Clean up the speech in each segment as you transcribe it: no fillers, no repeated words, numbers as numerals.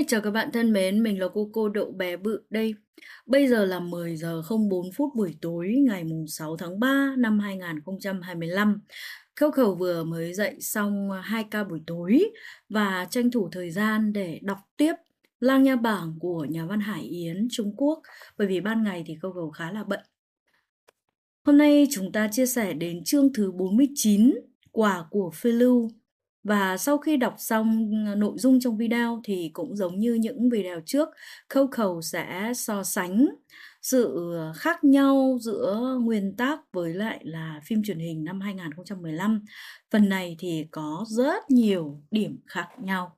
Hi, chào các bạn thân mến, mình là cô Đậu Bé Bự đây. Bây giờ là 10 giờ 04 phút buổi tối ngày 6 tháng 3 năm 2025. Coco vừa mới dậy xong 2 ca buổi tối và tranh thủ thời gian để đọc tiếp Lang Nha Bảng của nhà văn Hải Yến Trung Quốc, bởi vì ban ngày thì Coco khá là bận. Hôm nay chúng ta chia sẻ đến chương thứ 49, Quả của Phiêu lưu. Và sau khi đọc xong nội dung trong video thì cũng giống như những video trước, Coco sẽ so sánh sự khác nhau giữa nguyên tác với lại là phim truyền hình năm 2015. Phần này thì có rất nhiều điểm khác nhau.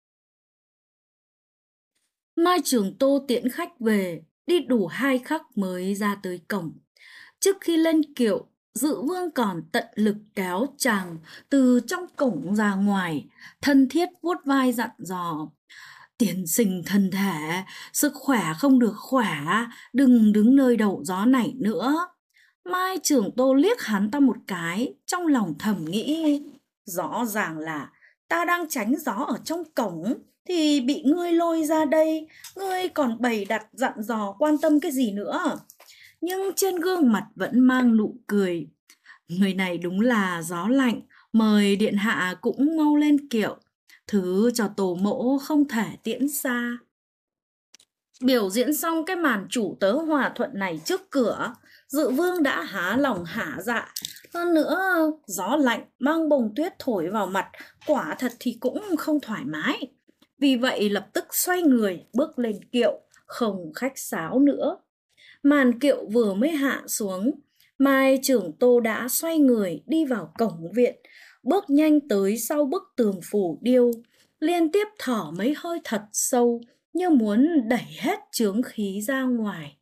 Mai Trường Tô tiễn khách về, đi đủ 2 khắc mới ra tới cổng. Trước khi lên kiệu, Dự Vương còn tận lực kéo chàng từ trong cổng ra ngoài, thân thiết vuốt vai dặn dò. Tiên sinh thân thể, sức khỏe không được khỏe, đừng đứng nơi đậu gió này nữa. Mai Trường Tô liếc hắn ta một cái, trong lòng thầm nghĩ, rõ ràng là ta đang tránh gió ở trong cổng, thì bị ngươi lôi ra đây, ngươi còn bày đặt dặn dò quan tâm cái gì nữa. Nhưng trên gương mặt vẫn mang nụ cười. Người này đúng là gió lạnh, mời điện hạ cũng mau lên kiệu, thứ cho tổ mẫu không thể tiễn xa. Biểu diễn xong cái màn chủ tớ hòa thuận này trước cửa, Dự Vương đã há lòng hả dạ. Hơn nữa, gió lạnh mang bông tuyết thổi vào mặt, quả thật thì cũng không thoải mái. Vì vậy lập tức xoay người bước lên kiệu, không khách sáo nữa. Màn kiệu vừa mới hạ xuống, Mai Trường Tô đã xoay người đi vào cổng viện, bước nhanh tới sau bức tường phủ điêu, liên tiếp thở mấy hơi thật sâu như muốn đẩy hết chướng khí ra ngoài.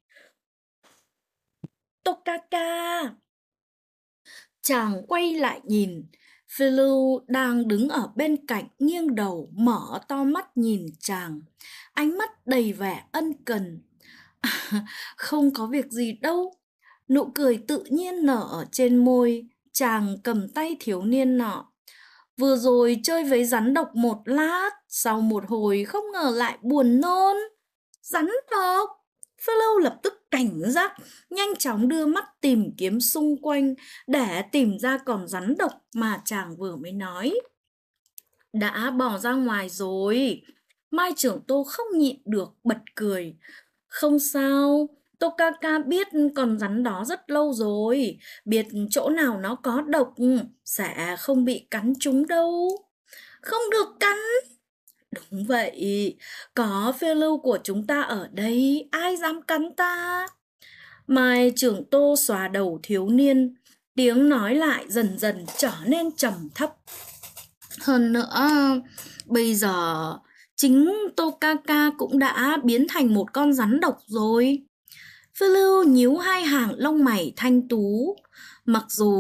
Tokaka! Chàng quay lại nhìn, Phiêu lưu đang đứng ở bên cạnh nghiêng đầu mở to mắt nhìn chàng, ánh mắt đầy vẻ ân cần. Không có việc gì đâu. Nụ cười tự nhiên nở ở trên môi, chàng cầm tay thiếu niên nọ. Vừa rồi chơi với rắn độc một lát, sau một hồi không ngờ lại buồn nôn. Rắn độc! Phiêu lưu lập tức cảnh giác, nhanh chóng đưa mắt tìm kiếm xung quanh để tìm ra con rắn độc mà chàng vừa mới nói. Đã bỏ ra ngoài rồi. Mai Trưởng Tô không nhịn được bật cười. Không sao, Tokaka biết con rắn đó rất lâu rồi, biết chỗ nào nó có độc, sẽ không bị cắn chúng đâu. Không được cắn. Đúng vậy, có phiêu lưu của chúng ta ở đây, ai dám cắn ta? Mai Trưởng Tô xòa đầu thiếu niên, tiếng nói lại dần dần trở nên trầm thấp. Hơn nữa, bây giờ chính Tokaka cũng đã biến thành một con rắn độc rồi. Phiêu lưu nhíu hai hàng lông mày thanh tú. Mặc dù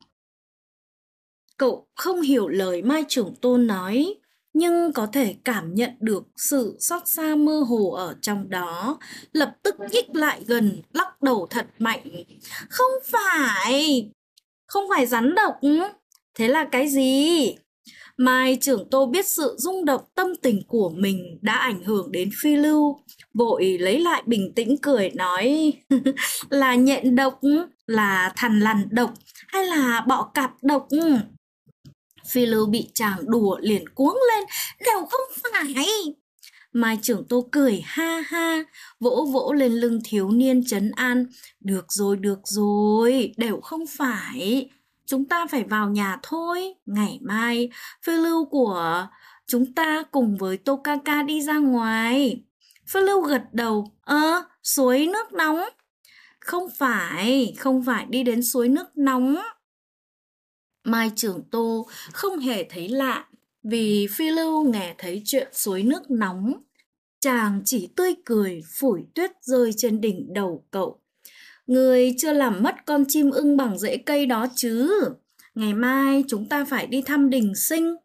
cậu không hiểu lời Mai Trưởng Tôn nói, nhưng có thể cảm nhận được sự xót xa mơ hồ ở trong đó. Lập tức nhích lại gần, lắc đầu thật mạnh. Không phải, không phải rắn độc. Thế là cái gì? Mai Trưởng Tô biết sự rung động tâm tình của mình đã ảnh hưởng đến Phi Lưu, vội lấy lại bình tĩnh cười nói là nhện độc, là thằn lằn độc hay là bọ cạp độc? Phi Lưu bị chàng đùa liền cuống lên, đều không phải. Mai Trưởng Tô cười ha ha, vỗ vỗ lên lưng thiếu niên trấn an. Được rồi, đều không phải. Chúng ta phải vào nhà thôi. Ngày mai, phiêu lưu của chúng ta cùng với Tokaka đi ra ngoài. Phiêu lưu gật đầu. Suối nước nóng. Không phải đi đến suối nước nóng. Mai Trưởng Tô không hề thấy lạ, vì Phi Lưu nghe thấy chuyện suối nước nóng. Chàng chỉ tươi cười phủi tuyết rơi trên đỉnh đầu cậu. Người chưa làm mất con chim ưng bằng rễ cây đó chứ. Ngày mai chúng ta phải đi thăm đình sinh.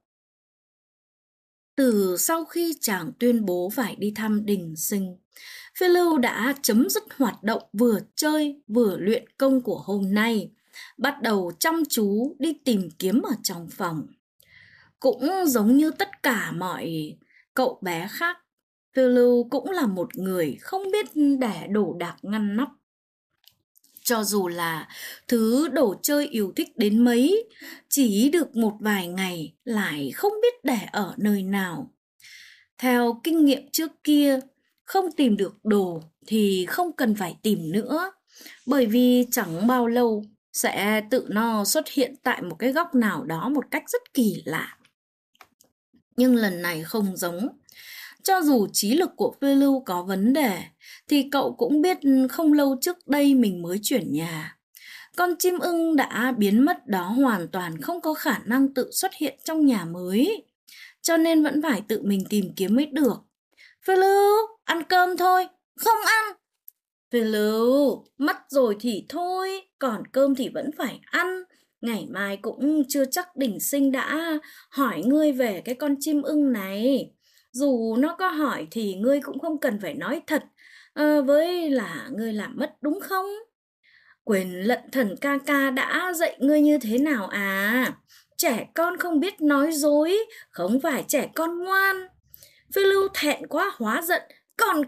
Từ sau khi chàng tuyên bố phải đi thăm đình sinh, Phiêu lưu đã chấm dứt hoạt động vừa chơi vừa luyện công của hôm nay, bắt đầu chăm chú đi tìm kiếm ở trong phòng. Cũng giống như tất cả mọi cậu bé khác, Phiêu lưu cũng là một người không biết để đồ đạc ngăn nắp. Cho dù là thứ đồ chơi yêu thích đến mấy, chỉ được một vài ngày lại không biết để ở nơi nào. Theo kinh nghiệm trước kia, không tìm được đồ thì không cần phải tìm nữa, bởi vì chẳng bao lâu sẽ tự nó xuất hiện tại một cái góc nào đó một cách rất kỳ lạ. Nhưng lần này không giống. Cho dù trí lực của Phiêu lưu có vấn đề, thì cậu cũng biết không lâu trước đây mình mới chuyển nhà. Con chim ưng đã biến mất đó hoàn toàn không có khả năng tự xuất hiện trong nhà mới, cho nên vẫn phải tự mình tìm kiếm mới được. Phiêu lưu, ăn cơm thôi. Không ăn. Phiêu lưu, mất rồi thì thôi, còn cơm thì vẫn phải ăn. Ngày mai cũng chưa chắc Đình Sinh đã hỏi ngươi về cái con chim ưng này. Dù nó có hỏi thì ngươi cũng không cần phải nói thật, với là ngươi làm mất đúng không? Quên lận thần ca ca đã dạy ngươi như thế nào à? Trẻ con không biết nói dối, không phải trẻ con ngoan. Phiêu lưu thẹn quá hóa giận, còn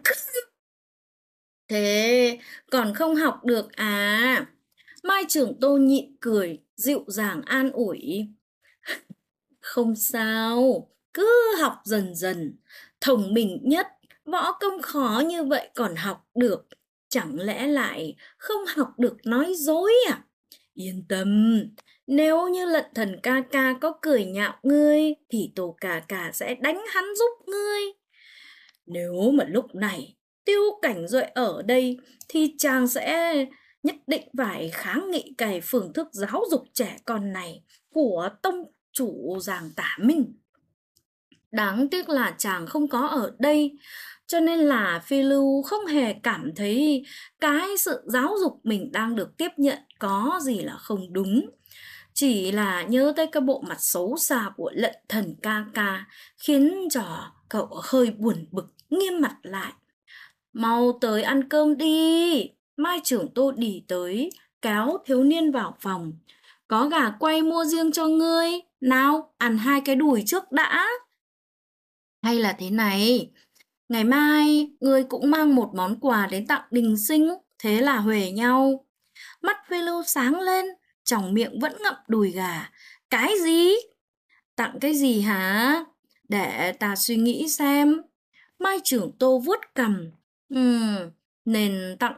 thế còn không học được à? Mai trưởng Tô nhịn cười, dịu dàng an ủi. Không sao, cứ học dần dần. Thông minh nhất, võ công khó như vậy còn học được. Chẳng lẽ lại không học được nói dối à? Yên tâm, nếu như lận thần ca ca có cười nhạo ngươi, thì Tô ca ca sẽ đánh hắn giúp ngươi. Nếu mà lúc này Tiêu Cảnh Duệ ở đây, thì chàng sẽ nhất định phải kháng nghị cái phương thức giáo dục trẻ con này của tông chủ Giàng Tả Minh. Đáng tiếc là chàng không có ở đây, cho nên là Phi Lưu không hề cảm thấy cái sự giáo dục mình đang được tiếp nhận có gì là không đúng. Chỉ là nhớ tới cái bộ mặt xấu xa của lận thần ca ca, khiến cho cậu hơi buồn bực, nghiêm mặt lại. Mau tới ăn cơm đi. Mai trưởng Tô đi tới, kéo thiếu niên vào phòng. Có gà quay mua riêng cho ngươi. Nào, ăn 2 cái đùi trước đã. Hay là thế này, ngày mai ngươi cũng mang một món quà đến tặng Đình Sinh, thế là huề nhau. Mắt Phi Lưu sáng lên, trong miệng vẫn ngậm đùi gà. Cái gì? Tặng cái gì hả? Để ta suy nghĩ xem. Mai trưởng Tô vuốt cằm. Nên tặng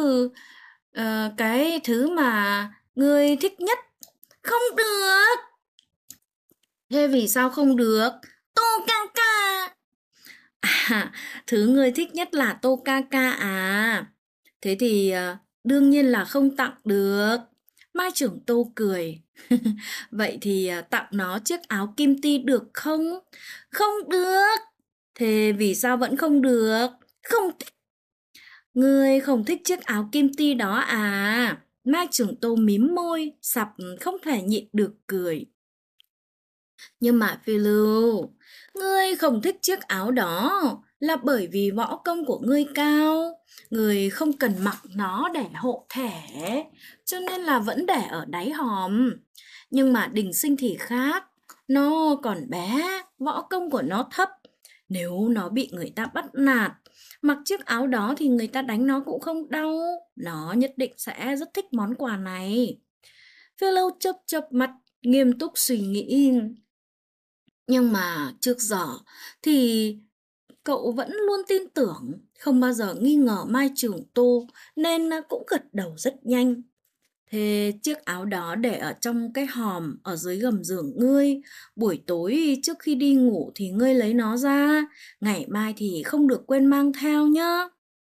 cái thứ mà ngươi thích nhất. Không được. Thế vì sao không được? Tô ca ca. À, thứ ngươi thích nhất là Tô ca ca à? Thế thì đương nhiên là không tặng được. Mai trưởng Tô cười. Vậy thì tặng nó chiếc áo kim ti được không? Không được. Thế vì sao vẫn không được? Không thích. Ngươi không thích chiếc áo kim ti đó à? Mai trưởng Tô mím môi, sặc không thể nhịn được cười. Nhưng mà Phi Lưu, ngươi không thích chiếc áo đó là bởi vì võ công của ngươi cao. Ngươi không cần mặc nó để hộ thể, cho nên là vẫn để ở đáy hòm. Nhưng mà Đình Sinh thì khác, nó còn bé, võ công của nó thấp. Nếu nó bị người ta bắt nạt, mặc chiếc áo đó thì người ta đánh nó cũng không đau. Nó nhất định sẽ rất thích món quà này. Phiêu Lâu chớp chớp mắt, nghiêm túc suy nghĩ. Nhưng mà trước giờ thì cậu vẫn luôn tin tưởng, không bao giờ nghi ngờ Mai Trường Tô, nên cũng gật đầu rất nhanh. Thế chiếc áo đó để ở trong cái hòm ở dưới gầm giường ngươi. Buổi tối trước khi đi ngủ thì ngươi lấy nó ra. Ngày mai thì không được quên mang theo nhá.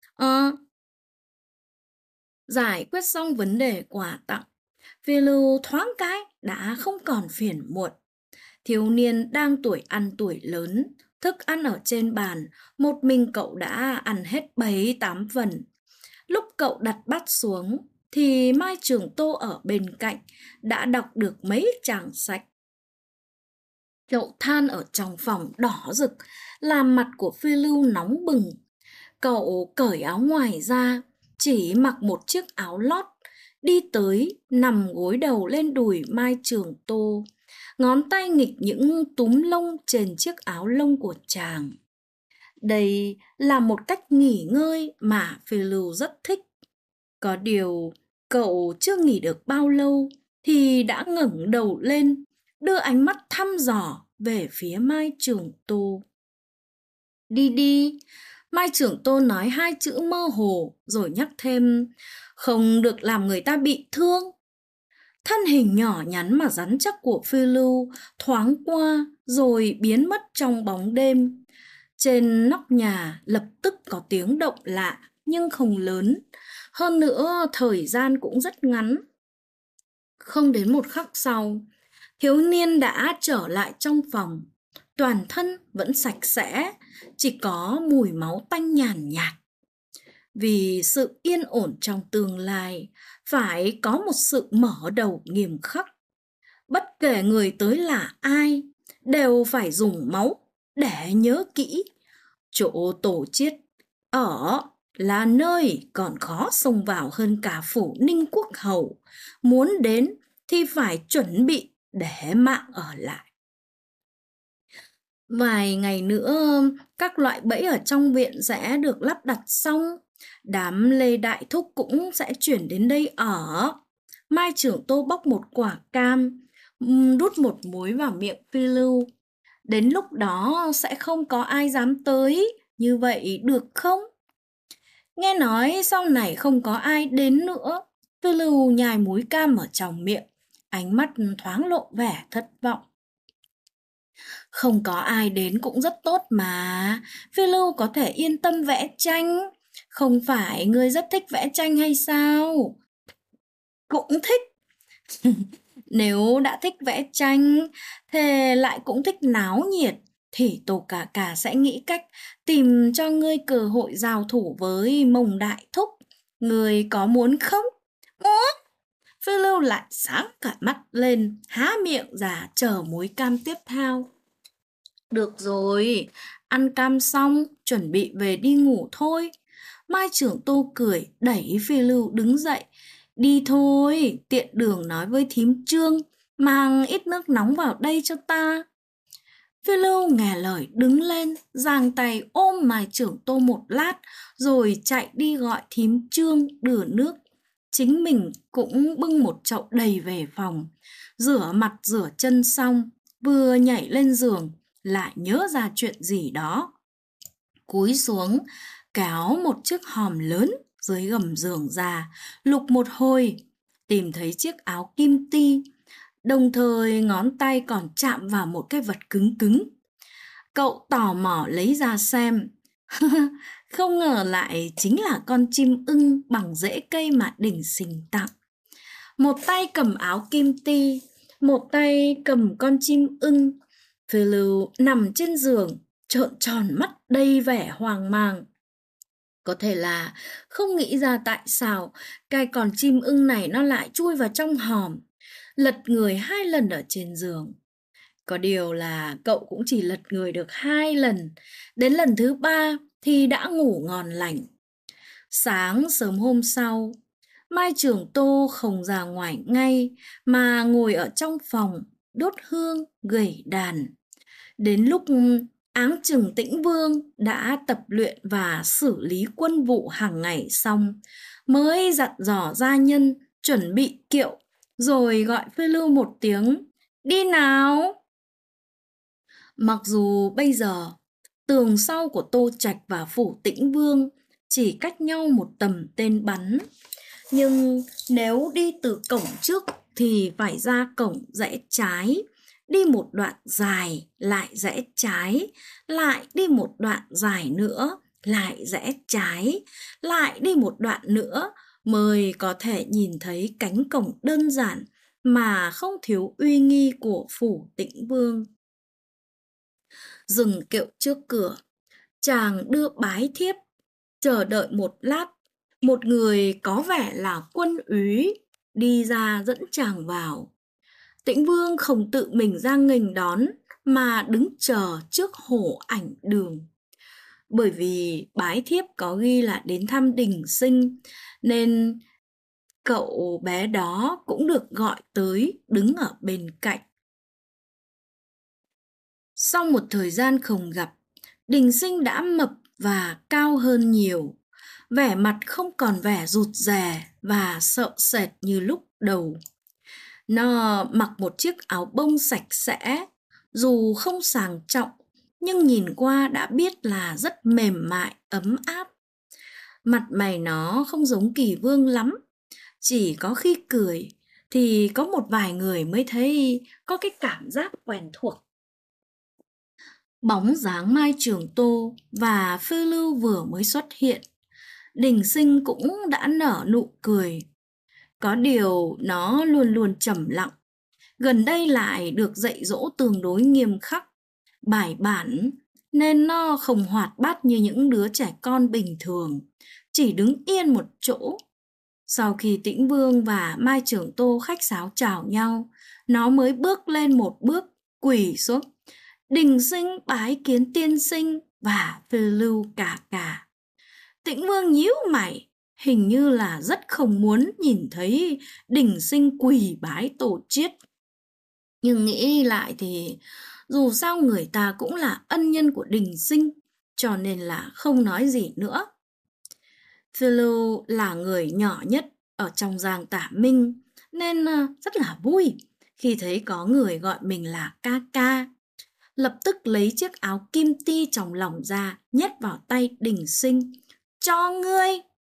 Giải quyết xong vấn đề quà tặng, Phi Lưu thoáng cái đã không còn phiền muộn. Thiếu niên đang tuổi ăn tuổi lớn, thức ăn ở trên bàn, một mình cậu đã ăn hết 7-8 phần. Lúc cậu đặt bát xuống, thì Mai Trường Tô ở bên cạnh đã đọc được mấy trang sách. Chậu than ở trong phòng đỏ rực, làm mặt của Phi Lưu nóng bừng. Cậu cởi áo ngoài ra, chỉ mặc một chiếc áo lót, đi tới nằm gối đầu lên đùi Mai Trường Tô. Ngón tay nghịch những túm lông trên chiếc áo lông của chàng. Đây là một cách nghỉ ngơi mà phiêu lưu rất thích. Có điều, cậu chưa nghỉ được bao lâu thì đã ngẩng đầu lên, đưa ánh mắt thăm dò về phía Mai Trường Tô. Đi đi, Mai Trưởng Tôn nói hai chữ mơ hồ rồi nhắc thêm, không được làm người ta bị thương. Thân hình nhỏ nhắn mà rắn chắc của phiêu lưu thoáng qua rồi biến mất trong bóng đêm. Trên nóc nhà lập tức có tiếng động lạ nhưng không lớn. Hơn nữa thời gian cũng rất ngắn. Không đến một khắc sau, thiếu niên đã trở lại trong phòng. Toàn thân vẫn sạch sẽ, chỉ có mùi máu tanh nhàn nhạt. Vì sự yên ổn trong tương lai, phải có một sự mở đầu nghiêm khắc. Bất kể người tới là ai, đều phải dùng máu để nhớ kỹ. Chỗ tổ chiết ở là nơi còn khó xông vào hơn cả phủ Ninh Quốc Hầu. Muốn đến thì phải chuẩn bị để mạng ở lại. Vài ngày nữa, các loại bẫy ở trong viện sẽ được lắp đặt xong. Đám Lê Đại Thúc cũng sẽ chuyển đến đây ở. Mai Trưởng Tô bóc một quả cam, đút một múi vào miệng Phi Lưu. Đến lúc đó sẽ không có ai dám tới, như vậy được không? Nghe nói sau này không có ai đến nữa. Phi Lưu nhai múi cam ở trong miệng, ánh mắt thoáng lộ vẻ thất vọng. Không có ai đến cũng rất tốt mà. Phi Lưu có thể yên tâm vẽ tranh. Không phải ngươi rất thích vẽ tranh hay sao? Cũng thích. Nếu đã thích vẽ tranh, thế lại cũng thích náo nhiệt, thì Tô Cà Cà sẽ nghĩ cách tìm cho ngươi cơ hội giao thủ với Mông Đại Thúc. Ngươi có muốn không? Muốn! Phi Lưu lại sáng cả mắt lên, há miệng ra chờ múi cam tiếp theo. Được rồi, ăn cam xong, chuẩn bị về đi ngủ thôi. Mai Trưởng Tô cười, đẩy Phi Lưu đứng dậy. Đi thôi, tiện đường nói với thím Trương, mang ít nước nóng vào đây cho ta. Phi Lưu nghe lời đứng lên, giang tay ôm Mai Trưởng Tô một lát, rồi chạy đi gọi thím Trương đưa nước. Chính mình cũng bưng một chậu đầy về phòng. Rửa mặt rửa chân xong, vừa nhảy lên giường, lại nhớ ra chuyện gì đó. Cúi xuống, kéo một chiếc hòm lớn dưới gầm giường ra, lục một hồi, tìm thấy chiếc áo kim ti, đồng thời ngón tay còn chạm vào một cái vật cứng cứng. Cậu tò mò lấy ra xem. Không ngờ lại chính là con chim ưng bằng rễ cây mà Đỉnh Sình tặng. Một tay cầm áo kim ti, một tay cầm con chim ưng. Phi Lưu nằm trên giường, trợn tròn mắt đầy vẻ hoang mang. Có thể là không nghĩ ra tại sao cái con chim ưng này nó lại chui vào trong hòm, lật người 2 lần ở trên giường. Có điều là cậu cũng chỉ lật người được 2 lần, đến lần thứ 3 thì đã ngủ ngon lành. Sáng sớm hôm sau, Mai Trường Tô không ra ngoài ngay mà ngồi ở trong phòng đốt hương gẩy đàn. Đến lúc áng chừng Tĩnh Vương đã tập luyện và xử lý quân vụ hàng ngày xong, mới dặn dò gia nhân chuẩn bị kiệu, rồi gọi Phi Lưu một tiếng, đi nào. Mặc dù bây giờ tường sau của Tô Trạch và phủ Tĩnh Vương chỉ cách nhau một tầm tên bắn, nhưng nếu đi từ cổng trước thì phải ra cổng rẽ trái, đi một đoạn dài lại rẽ trái, lại đi một đoạn dài nữa lại rẽ trái, lại đi một đoạn nữa mới có thể nhìn thấy cánh cổng đơn giản mà không thiếu uy nghi của phủ Tĩnh Vương. Dừng kiệu trước cửa, chàng đưa bái thiếp, chờ đợi một lát, một người có vẻ là quân úy đi ra dẫn chàng vào. Tĩnh Vương không tự mình ra nghênh đón mà đứng chờ trước hổ ảnh đường. Bởi vì bái thiếp có ghi là đến thăm Đình Sinh, nên cậu bé đó cũng được gọi tới đứng ở bên cạnh. Sau một thời gian không gặp, Đình Sinh đã mập và cao hơn nhiều, vẻ mặt không còn vẻ rụt rè và sợ sệt như lúc đầu. Nó mặc một chiếc áo bông sạch sẽ, dù không sang trọng, nhưng nhìn qua đã biết là rất mềm mại, ấm áp. Mặt mày nó không giống Kỳ Vương lắm, chỉ có khi cười thì có một vài người mới thấy có cái cảm giác quen thuộc. Bóng dáng Mai Trường Tô và Phiêu Lưu vừa mới xuất hiện, Đình Sinh cũng đã nở nụ cười. Có điều nó luôn luôn trầm lặng, gần đây lại được dạy dỗ tương đối nghiêm khắc, bài bản, nên nó không hoạt bát như những đứa trẻ con bình thường, chỉ đứng yên một chỗ. Sau khi Tĩnh Vương và Mai Trưởng Tô khách sáo chào nhau, nó mới bước lên một bước, quỳ xuống. Đình Sinh bái kiến tiên sinh và Phiêu Lưu cả cả. Tĩnh Vương nhíu mày, hình như là rất không muốn nhìn thấy Đình Sinh quỳ bái tổ chiết. Nhưng nghĩ lại thì dù sao người ta cũng là ân nhân của Đình Sinh, cho nên là không nói gì nữa. Phiêu Lưu là người nhỏ nhất ở trong Giang Tả Minh, nên rất là vui khi thấy có người gọi mình là ca ca. Lập tức lấy chiếc áo kim ti trong lòng ra, nhét vào tay Đình Sinh. Cho ngươi!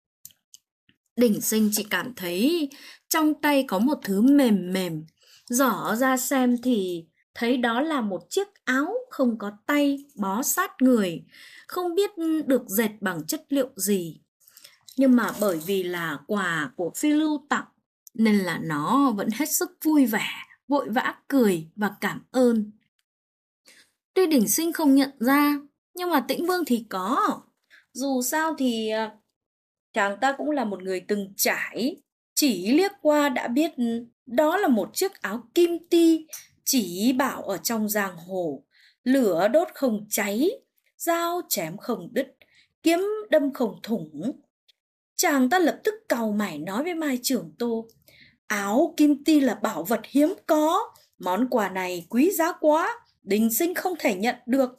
Đình Sinh chỉ cảm thấy trong tay có một thứ mềm mềm. Giỏ ra xem thì thấy đó là một chiếc áo không có tay, bó sát người, không biết được dệt bằng chất liệu gì. Nhưng mà bởi vì là quà của Phiêu Lưu tặng, nên là nó vẫn hết sức vui vẻ, vội vã cười và cảm ơn. Tuy Đình Sinh không nhận ra, nhưng mà Tĩnh Vương thì có. Dù sao thì chàng ta cũng là một người từng trải, chỉ liếc qua đã biết đó là một chiếc áo kim ti, chỉ bảo ở trong giang hồ, lửa đốt không cháy, dao chém không đứt, kiếm đâm không thủng. Chàng ta lập tức cau mày nói với Mai Trưởng Tô, áo kim ti là bảo vật hiếm có, món quà này quý giá quá, Đình Sinh không thể nhận được.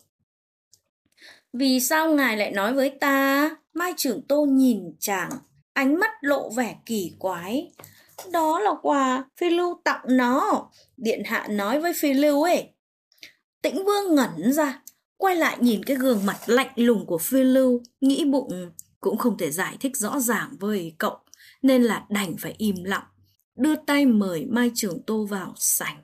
Vì sao ngài lại nói với ta? Mai Trưởng Tô nhìn chàng, ánh mắt lộ vẻ kỳ quái. Đó là quà Phi Lưu tặng nó, điện hạ nói với Phi Lưu ấy. Tĩnh Vương ngẩn ra, quay lại nhìn cái gương mặt lạnh lùng của Phi Lưu, nghĩ bụng cũng không thể giải thích rõ ràng với cậu, nên là đành phải im lặng, đưa tay mời Mai Trưởng Tô vào sảnh.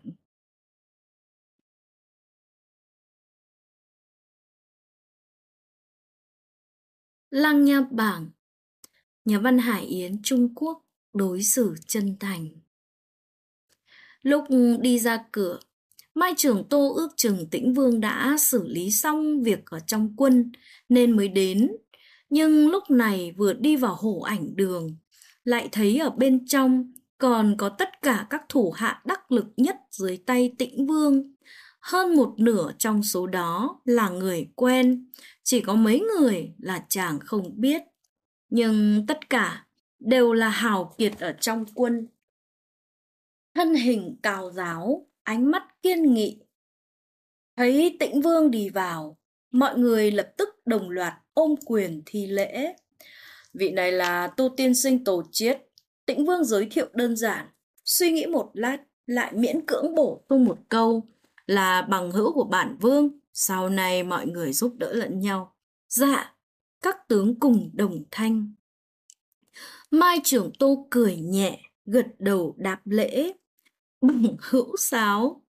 Lăng Nha Bảng, nhà văn Hải Yến Trung Quốc đối xử chân thành. Lúc đi ra cửa, Mai Trưởng Tô ước chừng Tĩnh Vương đã xử lý xong việc ở trong quân nên mới đến. Nhưng lúc này vừa đi vào hổ ảnh đường, lại thấy ở bên trong còn có tất cả các thủ hạ đắc lực nhất dưới tay Tĩnh Vương. Hơn một nửa trong số đó là người quen, chỉ có mấy người là chàng không biết. Nhưng tất cả đều là hào kiệt ở trong quân. Thân hình cao ráo, ánh mắt kiên nghị. Thấy Tĩnh Vương đi vào, mọi người lập tức đồng loạt ôm quyền thi lễ. Vị này là Tu tiên sinh Tổ Chiết. Tĩnh Vương giới thiệu đơn giản, suy nghĩ một lát lại miễn cưỡng bổ sung một câu, là bằng hữu của bản vương, sau này mọi người giúp đỡ lẫn nhau. Dạ, các tướng cùng đồng thanh. Mai Trưởng Tô cười nhẹ, gật đầu đáp lễ. Bằng hữu sao?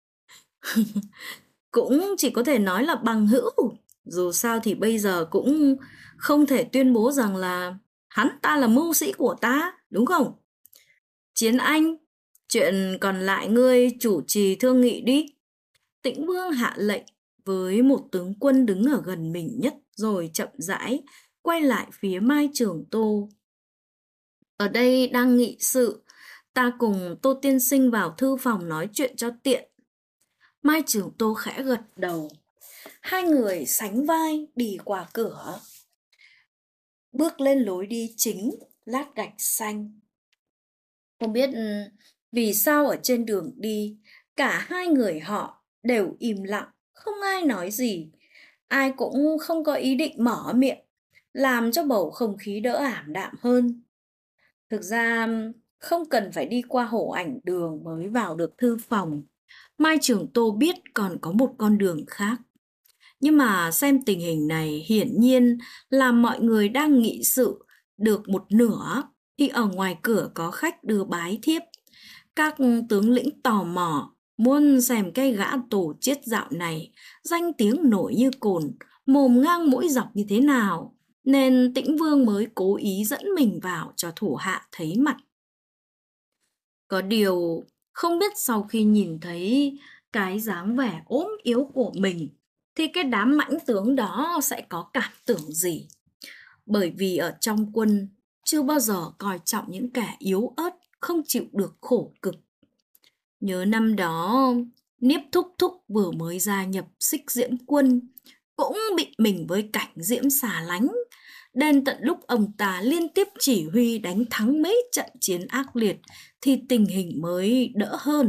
Cũng chỉ có thể nói là bằng hữu. Dù sao thì bây giờ cũng không thể tuyên bố rằng là hắn ta là mưu sĩ của ta, đúng không? Chiến Anh, chuyện còn lại ngươi chủ trì thương nghị đi. Tĩnh Vương hạ lệnh với một tướng quân đứng ở gần mình nhất, rồi chậm rãi quay lại phía Mai Trưởng Tô. Ở đây đang nghị sự, ta cùng Tô tiên sinh vào thư phòng nói chuyện cho tiện. Mai Trưởng Tô khẽ gật đầu. Hai người sánh vai đi qua cửa, bước lên lối đi chính, lát gạch xanh. Không biết vì sao ở trên đường đi, cả hai người họ đều im lặng, không ai nói gì. ai cũng không có ý định mở miệng, làm cho bầu không khí đỡ ảm đạm hơn. Thực ra không cần phải đi qua hổ ảnh đường mới vào được thư phòng. Mai Trường Tô biết còn có một con đường khác. Nhưng mà xem tình hình này hiển nhiên là mọi người đang nghị sự được một nửa thì ở ngoài cửa có khách đưa bái thiếp. Các tướng lĩnh tò mò muốn xem cái gã tổ chết dạo này danh tiếng nổi như cồn, mồm ngang mũi dọc như thế nào, nên Tĩnh Vương mới cố ý dẫn mình vào cho thủ hạ thấy mặt. Có điều không biết sau khi nhìn thấy cái dáng vẻ ốm yếu của mình thì cái đám mãnh tướng đó sẽ có cảm tưởng gì. Bởi vì ở trong quân chưa bao giờ coi trọng những kẻ yếu ớt, không chịu được khổ cực. Nhớ năm đó, Niếp Thúc Thúc vừa mới gia nhập Xích Diễm Quân, cũng bị mình với Cảnh Diễm xà lánh. Đến tận lúc ông ta liên tiếp chỉ huy đánh thắng mấy trận chiến ác liệt thì tình hình mới đỡ hơn.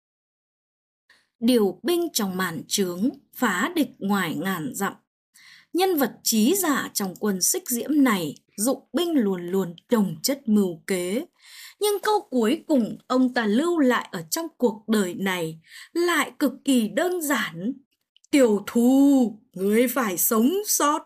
Điều binh trong màn trướng, phá địch ngoài ngàn dặm. Nhân vật trí giả trong quân Xích Diễm này dụng binh luôn luôn chồng chất mưu kế. Nhưng câu cuối cùng ông ta lưu lại ở trong cuộc đời này lại cực kỳ đơn giản. Tiểu Thu, ngươi phải sống sót.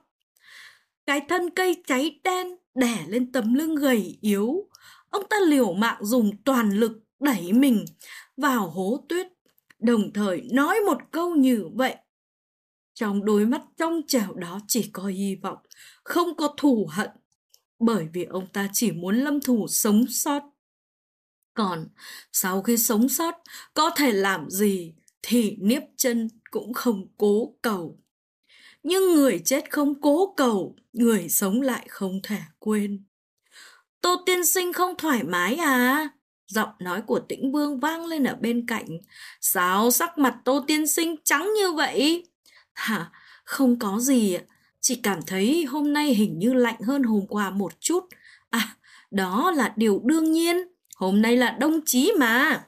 Cái thân cây cháy đen đè lên tấm lưng gầy yếu. Ông ta liều mạng dùng toàn lực đẩy mình vào hố tuyết, đồng thời nói một câu như vậy. Trong đôi mắt trong trẻo đó chỉ có hy vọng, không có thù hận, bởi vì ông ta chỉ muốn Lâm Thủ sống sót. Còn sau khi sống sót, có thể làm gì thì Niếp Chân cũng không cố cầu. Nhưng người chết không cố cầu, người sống lại không thể quên. Tô tiên sinh không thoải mái à? Giọng nói của Tĩnh Vương vang lên ở bên cạnh. Sao sắc mặt Tô tiên sinh trắng như vậy? Hả? Không có gì ạ. Chỉ cảm thấy hôm nay hình như lạnh hơn hôm qua một chút. À, đó là điều đương nhiên. Hôm nay là đông chí mà.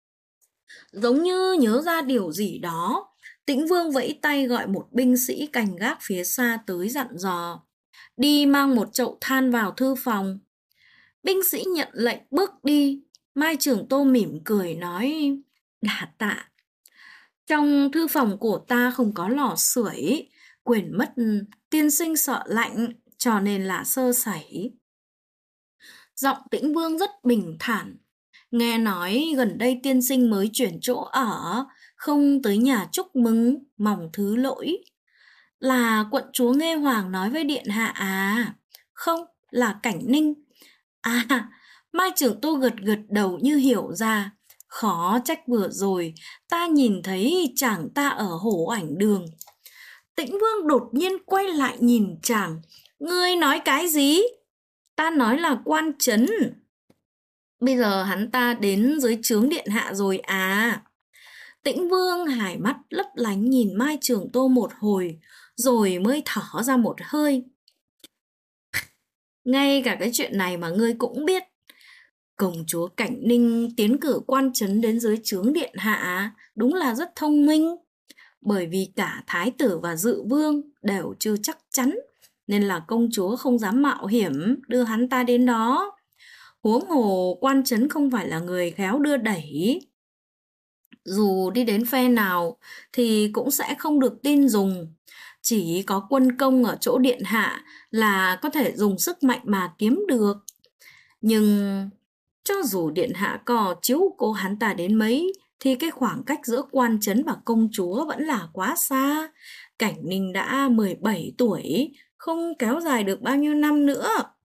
Giống như nhớ ra điều gì đó, Tĩnh Vương vẫy tay gọi một binh sĩ canh gác phía xa tới dặn dò. Đi mang một chậu than vào thư phòng. Binh sĩ nhận lệnh bước đi. Mai Trường Tô mỉm cười nói, đà tạ. Trong thư phòng của ta không có lò sưởi, quên mất tiên sinh sợ lạnh, cho nên là sơ sẩy. Giọng Tĩnh Vương rất bình thản. Nghe nói gần đây tiên sinh mới chuyển chỗ ở, không tới nhà chúc mừng, mong thứ lỗi. Là quận chúa Nghê Hoàng nói với điện hạ à? Không, là Cảnh Ninh. À, Mai Trường Tô gật gật đầu như hiểu ra. Khó trách vừa rồi, ta nhìn thấy chàng ta ở hổ ảnh đường. Tĩnh Vương đột nhiên quay lại nhìn chàng. Ngươi nói cái gì? Ta nói là quan trấn. Bây giờ hắn ta đến dưới trướng điện hạ rồi à? Tĩnh Vương hai mắt lấp lánh nhìn Mai Trường Tô một hồi, rồi mới thở ra một hơi. Ngay cả cái chuyện này mà ngươi cũng biết. Công chúa Cảnh Ninh tiến cử quan trấn đến dưới trướng điện hạ, đúng là rất thông minh. Bởi vì cả thái tử và dự vương đều chưa chắc chắn, nên là công chúa không dám mạo hiểm đưa hắn ta đến đó. Huống hồ quan trấn không phải là người khéo đưa đẩy. Dù đi đến phe nào thì cũng sẽ không được tin dùng. Chỉ có quân công ở chỗ điện hạ là có thể dùng sức mạnh mà kiếm được. Nhưng cho dù điện hạ có chiếu cố hắn ta đến mấy thì cái khoảng cách giữa quan trấn và công chúa vẫn là quá xa. Cảnh Ninh đã 17 tuổi, không kéo dài được bao nhiêu năm nữa.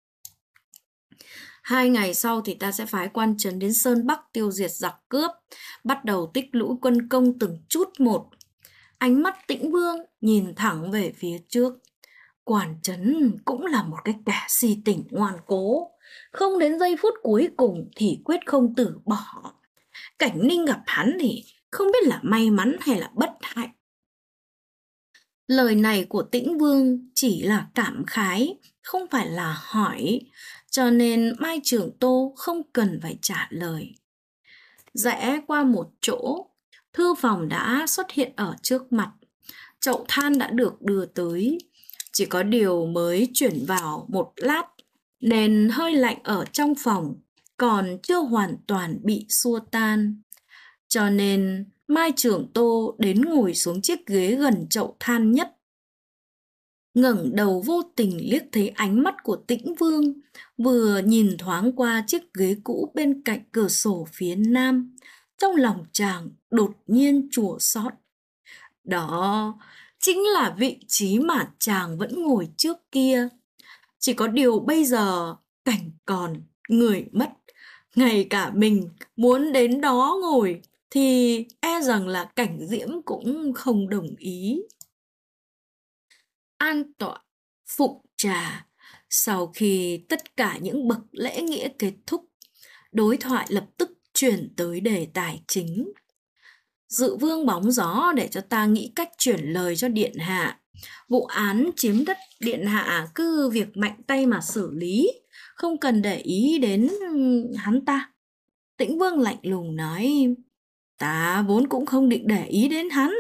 2 ngày sau thì ta sẽ phái quan trấn đến Sơn Bắc tiêu diệt giặc cướp, bắt đầu tích lũy quân công từng chút một. Ánh mắt Tĩnh Vương nhìn thẳng về phía trước. Quan trấn cũng là một cái kẻ si tình ngoan cố, không đến giây phút cuối cùng thì quyết không từ bỏ. Cảnh Ninh gặp hắn thì không biết là may mắn hay là bất hạnh. Lời này của Tĩnh Vương chỉ là cảm khái, không phải là hỏi, cho nên Mai Trường Tô không cần phải trả lời. Rẽ qua một chỗ, thư phòng đã xuất hiện ở trước mặt. chậu than đã được đưa tới. Chỉ có điều mới chuyển vào một lát, nên hơi lạnh ở trong phòng còn chưa hoàn toàn bị xua tan. Cho nên Mai Trưởng Tô đến ngồi xuống chiếc ghế gần chậu than nhất. Ngẩng đầu vô tình liếc thấy ánh mắt của Tĩnh Vương, vừa nhìn thoáng qua chiếc ghế cũ bên cạnh cửa sổ phía nam. Trong lòng chàng đột nhiên chua xót. Đó chính là vị trí mà chàng vẫn ngồi trước kia. Chỉ có điều bây giờ cảnh còn, người mất. Ngay cả mình muốn đến đó ngồi thì e rằng là Cảnh Diễm cũng không đồng ý. An tọa, phụng trà. Sau khi tất cả những bậc lễ nghĩa kết thúc, đối thoại lập tức chuyển tới đề tài chính. Dự vương bóng gió để cho ta nghĩ cách chuyển lời cho điện hạ. Vụ án chiếm đất điện hạ cứ việc mạnh tay mà xử lý, không cần để ý đến hắn ta. Tĩnh Vương lạnh lùng nói, ta vốn cũng không định để ý đến hắn.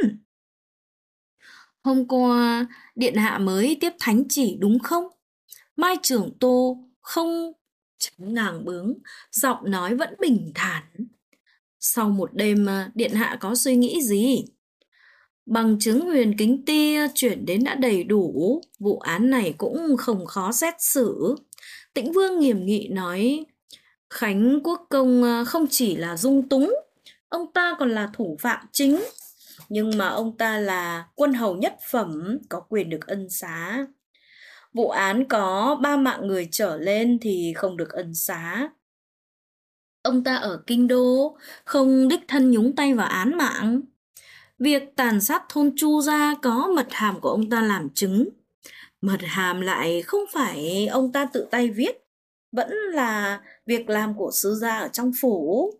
Hôm qua điện hạ mới tiếp thánh chỉ đúng không? Mai Trưởng Tô không ngàng bướng, giọng nói vẫn bình thản. Sau một đêm điện hạ có suy nghĩ gì? Bằng chứng Huyền Kính Ti chuyển đến đã đầy đủ, vụ án này cũng không khó xét xử. Tĩnh Vương nghiêm nghị nói, Khánh Quốc Công không chỉ là dung túng, ông ta còn là thủ phạm chính. Nhưng mà ông ta là quân hầu nhất phẩm, có quyền được ân xá. Vụ án có 3 mạng người trở lên thì không được ân xá. Ông ta ở kinh đô, không đích thân nhúng tay vào án mạng. Việc tàn sát thôn Chu gia có mật hàm của ông ta làm chứng. Mật hàm lại không phải ông ta tự tay viết, vẫn là việc làm của sư gia ở trong phủ.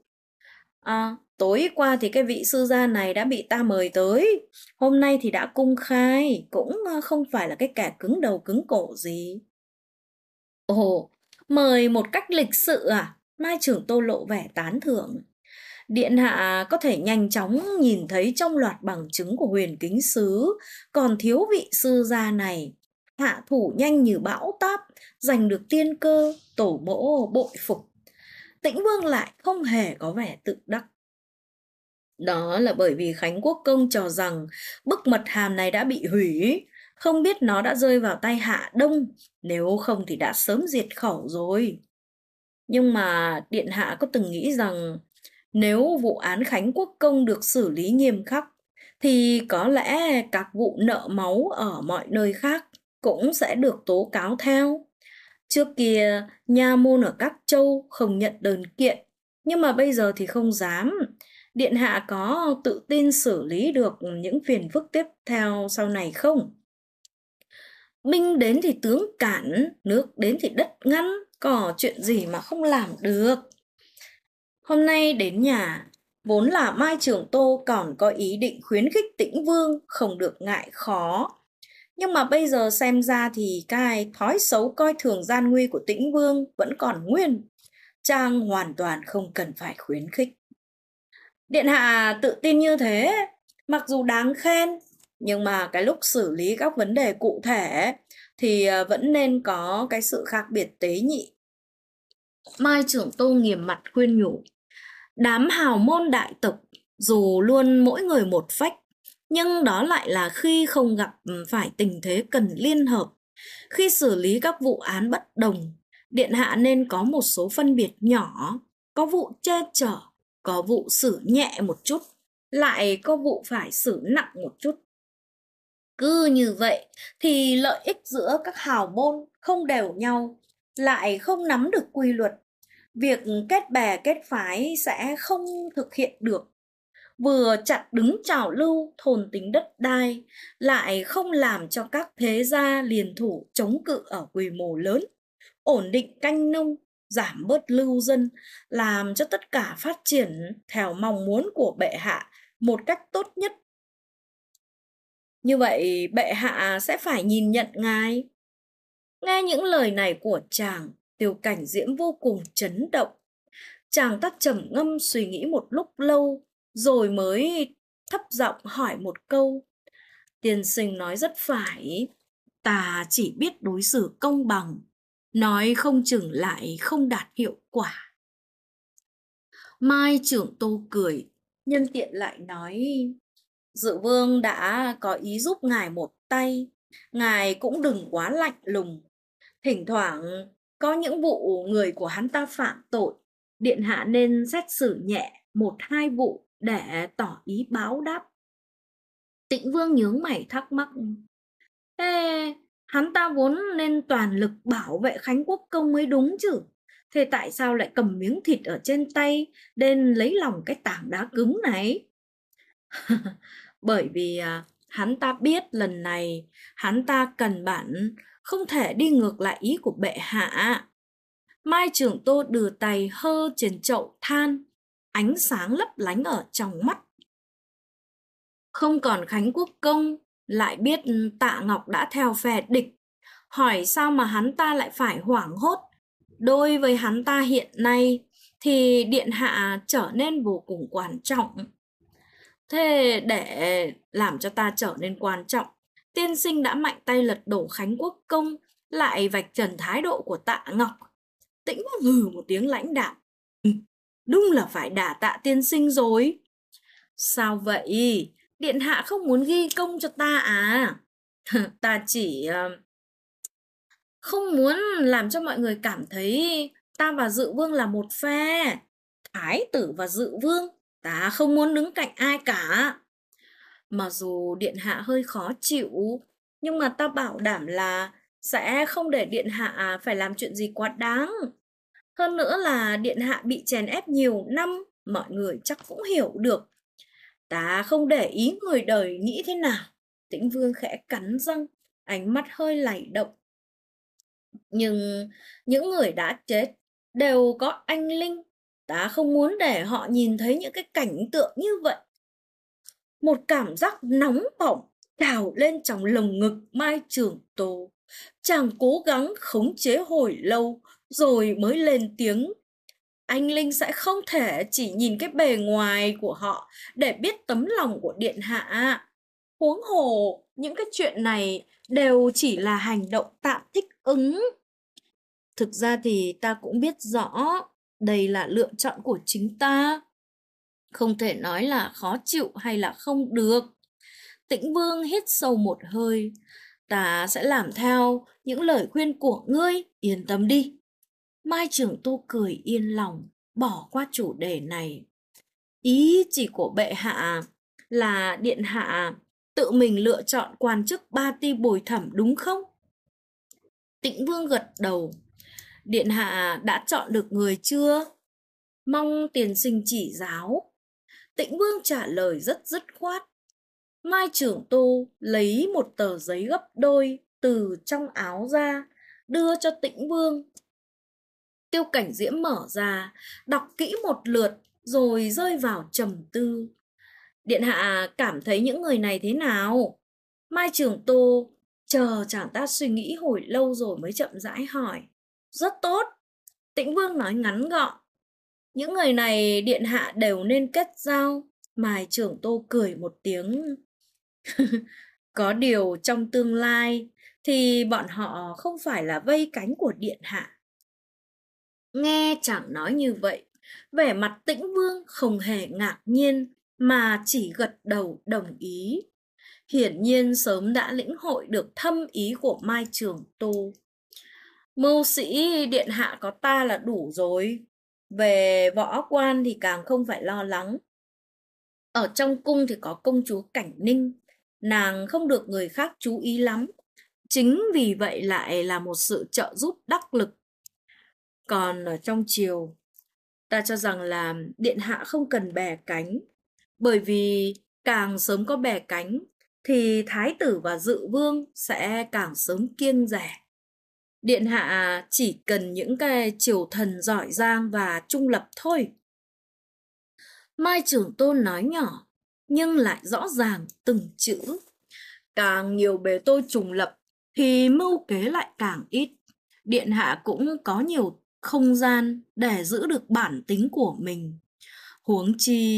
Tối qua thì cái vị sư gia này đã bị ta mời tới, hôm nay thì đã công khai, cũng không phải là cái kẻ cứng đầu cứng cổ gì. Ồ, mời một cách lịch sự à? Mai Trưởng Tô lộ vẻ tán thưởng. Điện hạ có thể nhanh chóng nhìn thấy trong loạt bằng chứng của Huyền Kính Sứ còn thiếu vị sư gia này. Hạ thủ nhanh như bão táp, giành được tiên cơ, tổ mẫu bội phục. Tĩnh Vương lại không hề có vẻ tự đắc. Đó là bởi vì Khánh Quốc Công cho rằng bức mật hàm này đã bị hủy, không biết nó đã rơi vào tay Hạ Đông, nếu không thì đã sớm diệt khẩu rồi. Nhưng mà điện hạ có từng nghĩ rằng nếu vụ án Khánh Quốc Công được xử lý nghiêm khắc, thì có lẽ các vụ nợ máu ở mọi nơi khác cũng sẽ được tố cáo theo. Trước kia, nha môn ở các châu không nhận đơn kiện, nhưng mà bây giờ thì không dám. Điện hạ có tự tin xử lý được những phiền phức tiếp theo sau này không? Binh đến thì tướng cản, nước đến thì đất ngăn, có chuyện gì mà không làm được. Hôm nay đến nhà, vốn là Mai Trưởng Tô còn có ý định khuyến khích Tĩnh Vương không được ngại khó. Nhưng mà bây giờ xem ra thì cái thói xấu coi thường gian nguy của Tĩnh Vương vẫn còn nguyên. Chàng hoàn toàn không cần phải khuyến khích. Điện hạ tự tin như thế, mặc dù đáng khen, nhưng mà cái lúc xử lý các vấn đề cụ thể thì vẫn nên có cái sự khác biệt tế nhị. Mai Trưởng Tô nghiêm mặt khuyên nhủ. Đám hào môn đại tộc dù luôn mỗi người một phách, nhưng đó lại là khi không gặp phải tình thế cần liên hợp. Khi xử lý các vụ án bất đồng, điện hạ nên có một số phân biệt nhỏ, có vụ che chở, có vụ xử nhẹ một chút, lại có vụ phải xử nặng một chút. Cứ như vậy thì lợi ích giữa các hào môn không đều nhau, lại không nắm được quy luật. Việc kết bè kết phái sẽ không thực hiện được. Vừa chặn đứng trào lưu thôn tính đất đai, lại không làm cho các thế gia liên thủ chống cự ở quy mô lớn, ổn định canh nông, giảm bớt lưu dân, làm cho tất cả phát triển theo mong muốn của bệ hạ một cách tốt nhất. Như vậy bệ hạ sẽ phải nhìn nhận ngài. Nghe những lời này của chàng, Tiêu Cảnh Diễm vô cùng chấn động. Chàng ta trầm ngâm suy nghĩ một lúc lâu, rồi mới thấp giọng hỏi một câu. Tiên sinh nói rất phải, ta chỉ biết đối xử công bằng, nói không chừng lại không đạt hiệu quả. Mai trưởng Tô cười, nhân tiện lại nói, Dự Vương đã có ý giúp ngài một tay, ngài cũng đừng quá lạnh lùng. Thỉnh thoảng có những vụ người của hắn ta phạm tội, điện hạ nên xét xử nhẹ một hai vụ để tỏ ý báo đáp. Tĩnh Vương nhướng mày thắc mắc, thế hắn ta vốn nên toàn lực bảo vệ Khánh Quốc công mới đúng chứ, thế tại sao lại cầm miếng thịt ở trên tay nên lấy lòng cái tảng đá cứng này? Bởi vì hắn ta biết lần này hắn ta cần bản, không thể đi ngược lại ý của bệ hạ. Mai Trưởng Tô đưa tay hơ trên chậu than, ánh sáng lấp lánh ở trong mắt. Không còn Khánh Quốc công, lại biết Tạ Ngọc đã theo phe địch, hỏi sao mà hắn ta lại phải hoảng hốt. Đối với hắn ta hiện nay thì điện hạ trở nên vô cùng quan trọng. Thế để làm cho ta trở nên quan trọng, tiên sinh đã mạnh tay lật đổ Khánh Quốc công, lại vạch trần thái độ của Tạ Ngọc. Tĩnh hừ một tiếng lãnh đạm. Đúng là phải đả tạ tiên sinh rồi. Sao vậy? Điện hạ không muốn ghi công cho ta à? Ta chỉ không muốn làm cho mọi người cảm thấy ta và Dự Vương là một phe. Thái tử và Dự Vương, ta không muốn đứng cạnh ai cả. Mặc dù điện hạ hơi khó chịu, nhưng mà ta bảo đảm là sẽ không để điện hạ phải làm chuyện gì quá đáng. Hơn nữa là điện hạ bị chèn ép nhiều năm, mọi người chắc cũng hiểu được. Ta không để ý người đời nghĩ thế nào. Tĩnh Vương khẽ cắn răng, ánh mắt hơi lay động. Nhưng những người đã chết đều có anh linh. Ta không muốn để họ nhìn thấy những cái cảnh tượng như vậy. Một cảm giác nóng bỏng trào lên trong lồng ngực Mai Trường Tố. Chàng cố gắng khống chế hồi lâu rồi mới lên tiếng. Anh linh sẽ không thể chỉ nhìn cái bề ngoài của họ để biết tấm lòng của điện hạ. Huống hồ, những cái chuyện này đều chỉ là hành động tạm thích ứng. Thực ra thì ta cũng biết rõ đây là lựa chọn của chính ta. Không thể nói là khó chịu hay là không được. Tĩnh Vương hít sâu một hơi. Ta sẽ làm theo những lời khuyên của ngươi, yên tâm đi. Mai Trưởng Tô cười yên lòng, bỏ qua chủ đề này. Ý chỉ của bệ hạ là điện hạ tự mình lựa chọn quan chức ba ti bồi thẩm đúng không? Tĩnh Vương gật đầu. Điện hạ đã chọn được người chưa? Mong tiền sinh chỉ giáo. Tĩnh Vương trả lời rất dứt khoát. Mai Trưởng Tô lấy một tờ giấy gấp đôi từ trong áo ra, đưa cho Tĩnh Vương. Tiêu Cảnh Diễm mở ra, đọc kỹ một lượt rồi rơi vào trầm tư. Điện hạ cảm thấy những người này thế nào? Mai Trường Tô chờ chàng ta suy nghĩ hồi lâu rồi mới chậm rãi hỏi. Rất tốt. Tĩnh Vương nói ngắn gọn. Những người này điện hạ đều nên kết giao. Mai Trường Tô cười một tiếng. Có điều trong tương lai thì bọn họ không phải là vây cánh của điện hạ. Nghe chàng nói như vậy, vẻ mặt Tĩnh Vương không hề ngạc nhiên mà chỉ gật đầu đồng ý. Hiển nhiên sớm đã lĩnh hội được thâm ý của Mai Trường Tô. Mưu sĩ điện hạ có ta là đủ rồi. Về võ quan thì càng không phải lo lắng. Ở trong cung thì có công chúa Cảnh Ninh, nàng không được người khác chú ý lắm. Chính vì vậy lại là một sự trợ giúp đắc lực. Còn ở trong triều, ta cho rằng là điện hạ không cần bè cánh. Bởi vì càng sớm có bè cánh thì thái tử và Dự Vương sẽ càng sớm kiêng rẻ. Điện hạ chỉ cần những cái triều thần giỏi giang và trung lập thôi. Mai Trường Tôn nói nhỏ nhưng lại rõ ràng từng chữ. Càng nhiều bề tôi trùng lập thì mưu kế lại càng ít. Điện hạ cũng có nhiều không gian để giữ được bản tính của mình. Huống chi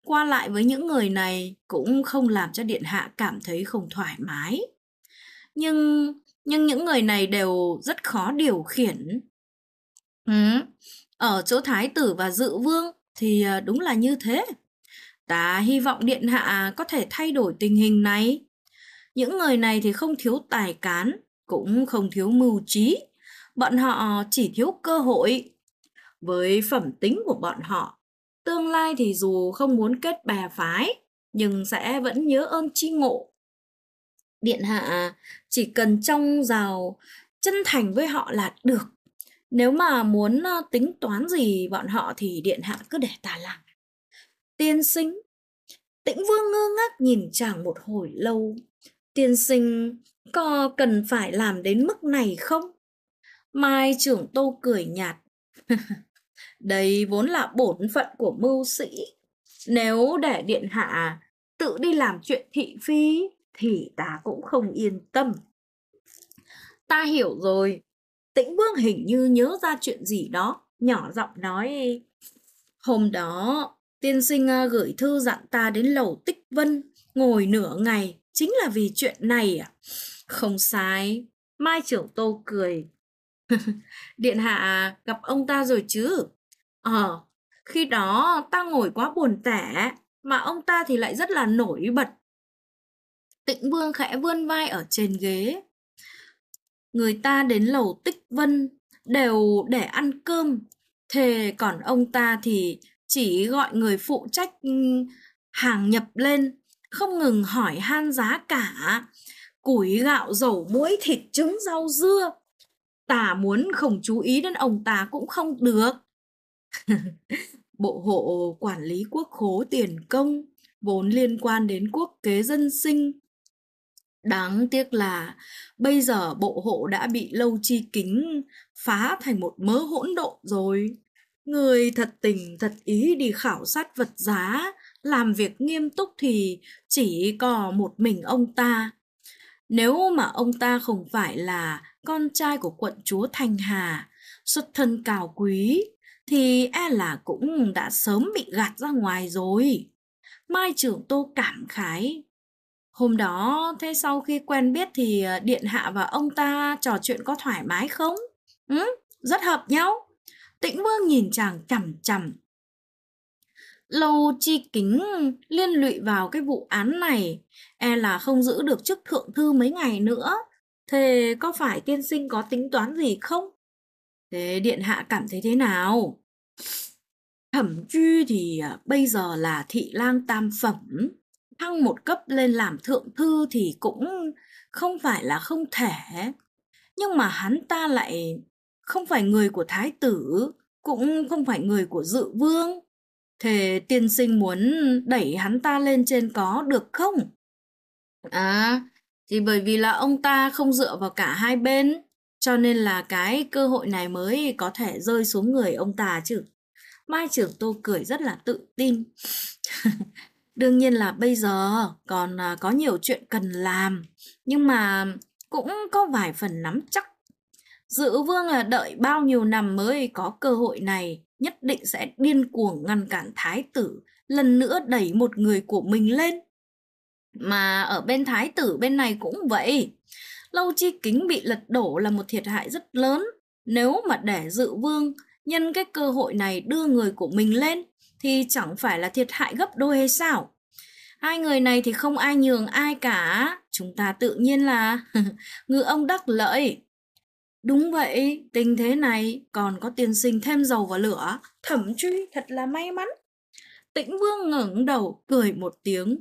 qua lại với những người này cũng không làm cho điện hạ cảm thấy không thoải mái. Nhưng những người này đều rất khó điều khiển. Ừ. Ở chỗ thái tử và dự vương thì đúng là như thế. Ta hy vọng điện hạ có thể thay đổi tình hình này. Những người này thì không thiếu tài cán, cũng không thiếu mưu trí. Bọn họ chỉ thiếu cơ hội. Với phẩm tính của bọn họ, tương lai thì dù không muốn kết bè phái, nhưng sẽ vẫn nhớ ơn tri ngộ. Điện hạ chỉ cần trong rào chân thành với họ là được. Nếu mà muốn tính toán gì bọn họ thì điện hạ cứ để ta làm. Tiên sinh. Tĩnh Vương ngơ ngác nhìn chàng một hồi lâu. Tiên sinh có cần phải làm đến mức này không? Mai trưởng Tô cười nhạt. Đây vốn là bổn phận của mưu sĩ. Nếu để điện hạ tự đi làm chuyện thị phi thì ta cũng không yên tâm. Ta hiểu rồi. Tĩnh Vương hình như nhớ ra chuyện gì đó, nhỏ giọng nói. Hôm đó, tiên sinh gửi thư dặn ta đến lầu Tích Vân, ngồi nửa ngày, chính là vì chuyện này à? Không sai. Mai trưởng Tô cười. Điện hạ gặp ông ta rồi chứ? Khi đó ta ngồi quá buồn tẻ, mà ông ta thì lại rất là nổi bật. Tĩnh Vương khẽ vươn vai ở trên ghế. Người ta đến lầu Tích Vân đều để ăn cơm, thế còn ông ta thì chỉ gọi người phụ trách hàng nhập lên, không ngừng hỏi han giá cả, củi gạo dầu muối thịt trứng rau dưa. Ta muốn không chú ý đến ông ta cũng không được. Bộ hộ quản lý quốc khố tiền công, vốn liên quan đến quốc kế dân sinh. Đáng tiếc là bây giờ bộ hộ đã bị Lâu Chi Kính phá thành một mớ hỗn độn rồi. Người thật tình thật ý đi khảo sát vật giá, làm việc nghiêm túc thì chỉ có một mình ông ta. Nếu mà ông ta không phải là con trai của quận chúa Thanh Hà, xuất thân cao quý, thì e là cũng đã sớm bị gạt ra ngoài rồi. Mai trưởng Tô cảm khái. Hôm đó, thế sau khi quen biết thì điện hạ và ông ta trò chuyện có thoải mái không? Ừ, rất hợp nhau. Tĩnh Vương nhìn chàng chằm chằm. Lâu Chi Kính liên lụy vào cái vụ án này, e là không giữ được chức thượng thư mấy ngày nữa. Thế có phải tiên sinh có tính toán gì không? Thế điện hạ cảm thấy thế nào? Thẩm Truy thì bây giờ là thị lang tam phẩm, thăng một cấp lên làm thượng thư thì cũng không phải là không thể. Nhưng mà hắn ta lại không phải người của thái tử, cũng không phải người của dự vương. Thế tiên sinh muốn đẩy hắn ta lên trên có được không? À, thì bởi vì là ông ta không dựa vào cả hai bên, cho nên là cái cơ hội này mới có thể rơi xuống người ông ta chứ. Mai trưởng Tô cười rất là tự tin. Đương nhiên là bây giờ còn có nhiều chuyện cần làm, nhưng mà cũng có vài phần nắm chắc. Dự vương là đợi bao nhiêu năm mới có cơ hội này, nhất định sẽ điên cuồng ngăn cản thái tử, lần nữa đẩy một người của mình lên. Mà ở bên thái tử bên này cũng vậy. Lâu Chi Kính bị lật đổ là một thiệt hại rất lớn. Nếu mà để dự vương nhân cái cơ hội này đưa người của mình lên thì chẳng phải là thiệt hại gấp đôi hay sao? Hai người này thì không ai nhường ai cả. Chúng ta tự nhiên là ngư ông đắc lợi. Đúng vậy, tình thế này còn có tiên sinh thêm dầu vào lửa. Thẩm Truy thật là may mắn. Tĩnh Vương ngẩng đầu cười một tiếng.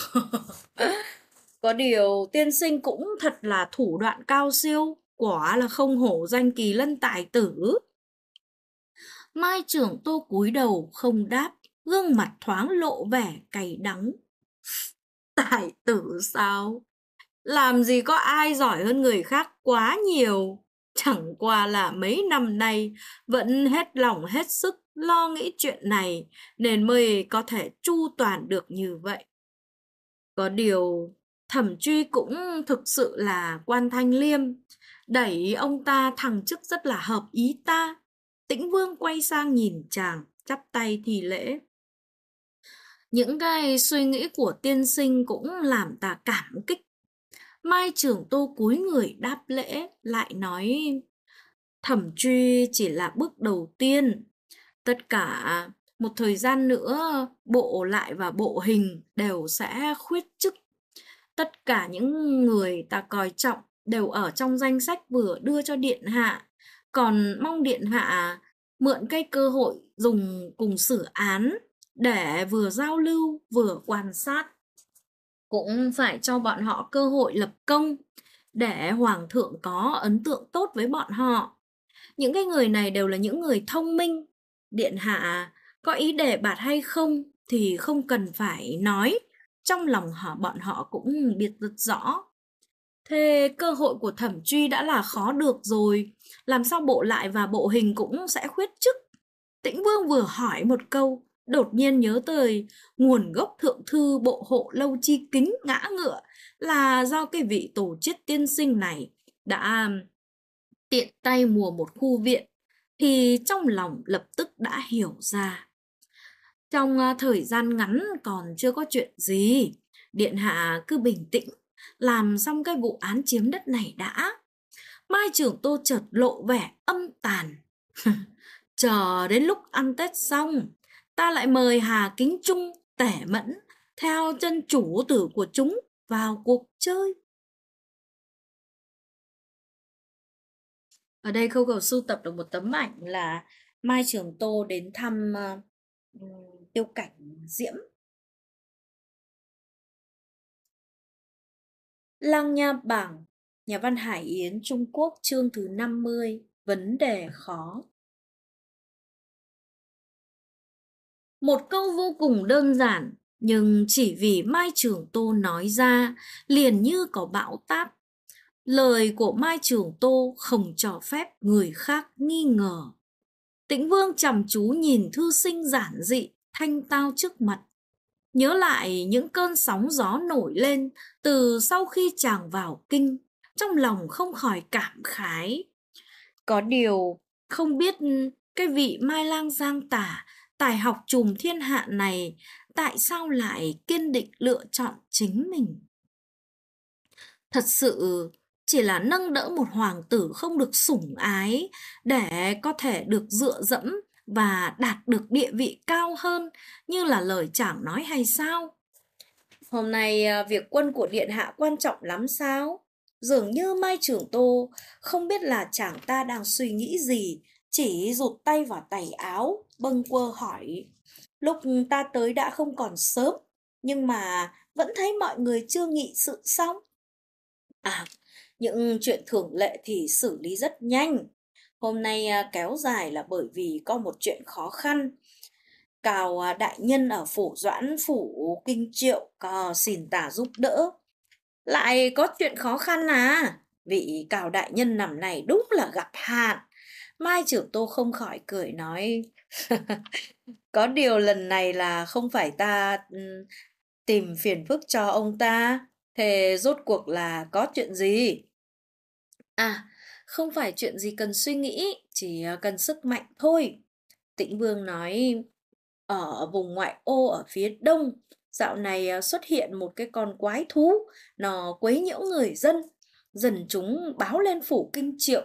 Có điều tiên sinh cũng thật là thủ đoạn cao siêu, quả là không hổ danh kỳ lân tài tử. Mai trưởng Tô cúi đầu không đáp, gương mặt thoáng lộ vẻ cay đắng. Tài tử sao? Làm gì có ai giỏi hơn người khác quá nhiều. Chẳng qua là mấy năm nay vẫn hết lòng hết sức lo nghĩ chuyện này nên mới có thể chu toàn được như vậy. Có điều Thẩm Truy cũng thực sự là quan thanh liêm, đẩy ông ta thăng chức rất là hợp ý ta. Tĩnh Vương quay sang nhìn chàng, chắp tay thì lễ. Những cái suy nghĩ của tiên sinh cũng làm ta cảm kích. Mai Trưởng Tô cúi người đáp lễ, lại nói: Thẩm truy chỉ là bước đầu tiên. Tất cả một thời gian nữa, bộ lại và bộ hình đều sẽ khuyết chức. Tất cả những người ta coi trọng đều ở trong danh sách vừa đưa cho Điện Hạ. Còn mong Điện Hạ mượn cái cơ hội dùng cùng xử án để vừa giao lưu vừa quan sát. Cũng phải cho bọn họ cơ hội lập công để Hoàng thượng có ấn tượng tốt với bọn họ. Những cái người này đều là những người thông minh. Điện Hạ có ý đề bạt hay không thì không cần phải nói. Trong lòng bọn họ cũng biết rất rõ. Thế cơ hội của Thẩm truy đã là khó được rồi. Làm sao bộ lại và bộ hình cũng sẽ khuyết chức? Tĩnh Vương vừa hỏi một câu, đột nhiên nhớ tới nguồn gốc thượng thư bộ hộ Lâu Chi Kính ngã ngựa là do cái vị tổ chức tiên sinh này đã tiện tay mua một khu viện, thì trong lòng lập tức đã hiểu ra. Trong thời gian ngắn còn chưa có chuyện gì, Điện Hạ cứ bình tĩnh, làm xong cái vụ án chiếm đất này đã. Mai Trưởng Tô chợt lộ vẻ âm tàn. Chờ đến lúc ăn Tết xong, ta lại mời Hà Kính Trung, Tể Mẫn theo chân chủ tử của chúng vào cuộc chơi. Ở đây Khâu Cầu sưu tập được một tấm ảnh là Mai Trường Tô đến thăm Tiêu Cảnh Diễm. Lăng Nha Bảng, nhà văn Hải Yến Trung Quốc, chương thứ 50, vấn đề khó. Một câu vô cùng đơn giản, nhưng chỉ vì Mai Trường Tô nói ra, liền như có bão táp. Lời của Mai Trường Tô không cho phép người khác nghi ngờ. Tĩnh Vương chăm chú nhìn thư sinh giản dị, thanh tao trước mặt. Nhớ lại những cơn sóng gió nổi lên từ sau khi chàng vào kinh, trong lòng không khỏi cảm khái. Có điều, không biết cái vị Mai Lang Giang Tả, tài học trùm thiên hạ này, tại sao lại kiên định lựa chọn chính mình? Thật sự chỉ là nâng đỡ một hoàng tử không được sủng ái để có thể được dựa dẫm và đạt được địa vị cao hơn như là lời chàng nói hay sao? Hôm nay việc quân của Điện Hạ quan trọng lắm sao? Dường như Mai Trường Tô không biết là chàng ta đang suy nghĩ gì, chỉ rụt tay vào tay áo, bâng quơ hỏi. Lúc ta tới đã không còn sớm, nhưng mà vẫn thấy mọi người chưa nghị sự xong. À, những chuyện thường lệ thì xử lý rất nhanh. Hôm nay kéo dài là bởi vì có một chuyện khó khăn. Cào đại nhân ở phủ Doãn phủ Kinh Triệu xin ta giúp đỡ. Lại có chuyện khó khăn à? Vị Cào đại nhân năm này đúng là gặp hạn. Mai Trưởng Tô không khỏi cười nói. Có điều lần này là không phải ta tìm phiền phức cho ông ta. Thế rốt cuộc là có chuyện gì? À, không phải chuyện gì cần suy nghĩ, chỉ cần sức mạnh thôi. Tĩnh Vương nói, ở vùng ngoại ô ở phía đông, dạo này xuất hiện một cái con quái thú, nó quấy nhiễu người dân. Dần chúng báo lên phủ Kinh Triệu.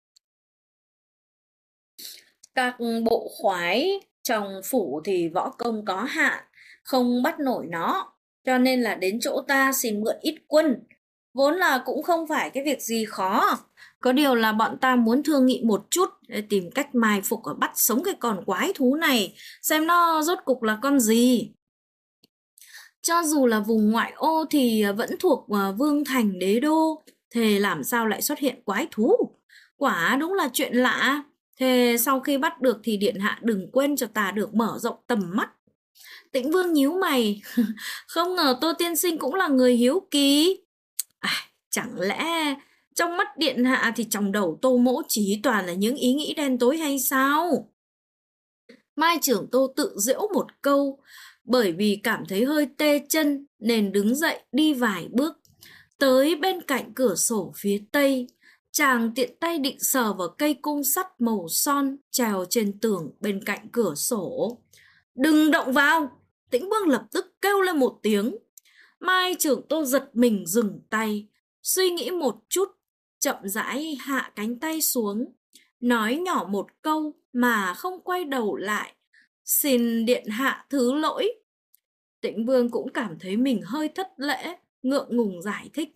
Các bộ khoái trong phủ thì võ công có hạn, không bắt nổi nó, cho nên là đến chỗ ta xin mượn ít quân. Vốn là cũng không phải cái việc gì khó. Có điều là bọn ta muốn thương nghị một chút để tìm cách mai phục và bắt sống cái con quái thú này, xem nó rốt cục là con gì. Cho dù là vùng ngoại ô thì vẫn thuộc Vương Thành Đế Đô, thế làm sao lại xuất hiện quái thú? Quả đúng là chuyện lạ. Thế sau khi bắt được thì Điện Hạ đừng quên cho ta được mở rộng tầm mắt. Tĩnh Vương nhíu mày, không ngờ Tô Tiên Sinh cũng là người hiếu kỳ. À, chẳng lẽ trong mắt Điện Hạ thì trong đầu Tô Mỗ chỉ toàn là những ý nghĩ đen tối hay sao? Mai Trưởng Tô tự giễu một câu, bởi vì cảm thấy hơi tê chân nên đứng dậy đi vài bước. Tới bên cạnh cửa sổ phía tây, chàng tiện tay định sờ vào cây cung sắt màu son treo trên tường bên cạnh cửa sổ. Đừng động vào! Tĩnh Vương lập tức kêu lên một tiếng. Mai Trưởng Tô giật mình dừng tay, suy nghĩ một chút, chậm rãi hạ cánh tay xuống, nói nhỏ một câu mà không quay đầu lại. Xin điện hạ thứ lỗi. Tĩnh Vương cũng cảm thấy mình hơi thất lễ, ngượng ngùng giải thích.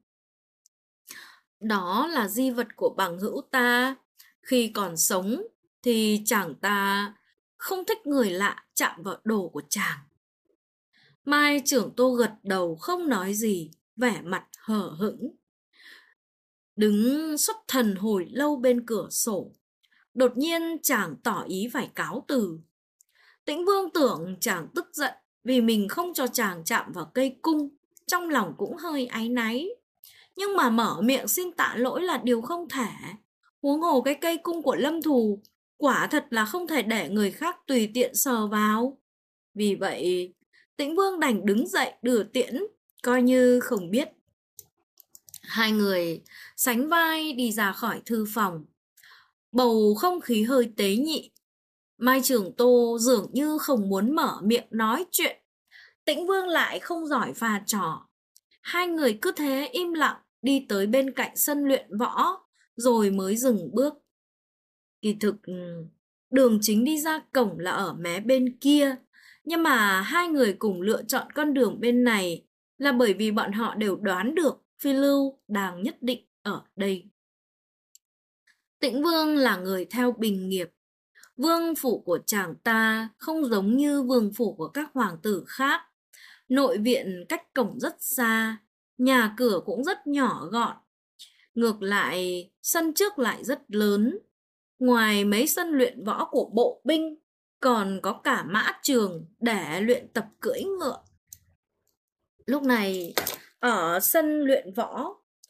Đó là di vật của bằng hữu ta. Khi còn sống thì chàng ta không thích người lạ chạm vào đồ của chàng. Mai Trưởng Tô gật đầu không nói gì, vẻ mặt hờ hững. Đứng xuất thần hồi lâu bên cửa sổ, đột nhiên chàng tỏ ý phải cáo từ. Tĩnh Vương tưởng chàng tức giận vì mình không cho chàng chạm vào cây cung, trong lòng cũng hơi áy náy. Nhưng mà mở miệng xin tạ lỗi là điều không thể. Huống hồ cái cây cung của Lâm Thù quả thật là không thể để người khác tùy tiện sờ vào. Vì vậy, Tĩnh Vương đành đứng dậy đưa tiễn, coi như không biết. Hai người sánh vai đi ra khỏi thư phòng. Bầu không khí hơi tế nhị. Mai Trường Tô dường như không muốn mở miệng nói chuyện. Tĩnh Vương lại không giỏi pha trò. Hai người cứ thế im lặng đi tới bên cạnh sân luyện võ, rồi mới dừng bước. Kỳ thực, đường chính đi ra cổng là ở mé bên kia, nhưng mà hai người cùng lựa chọn con đường bên này là bởi vì bọn họ đều đoán được Phi Lưu đang nhất định ở đây. Tĩnh Vương là người theo bình nghiệp. Vương phủ của chàng ta không giống như vương phủ của các hoàng tử khác. Nội viện cách cổng rất xa, nhà cửa cũng rất nhỏ gọn. Ngược lại, sân trước lại rất lớn. Ngoài mấy sân luyện võ của bộ binh, còn có cả mã trường để luyện tập cưỡi ngựa. Lúc này, ở sân luyện võ,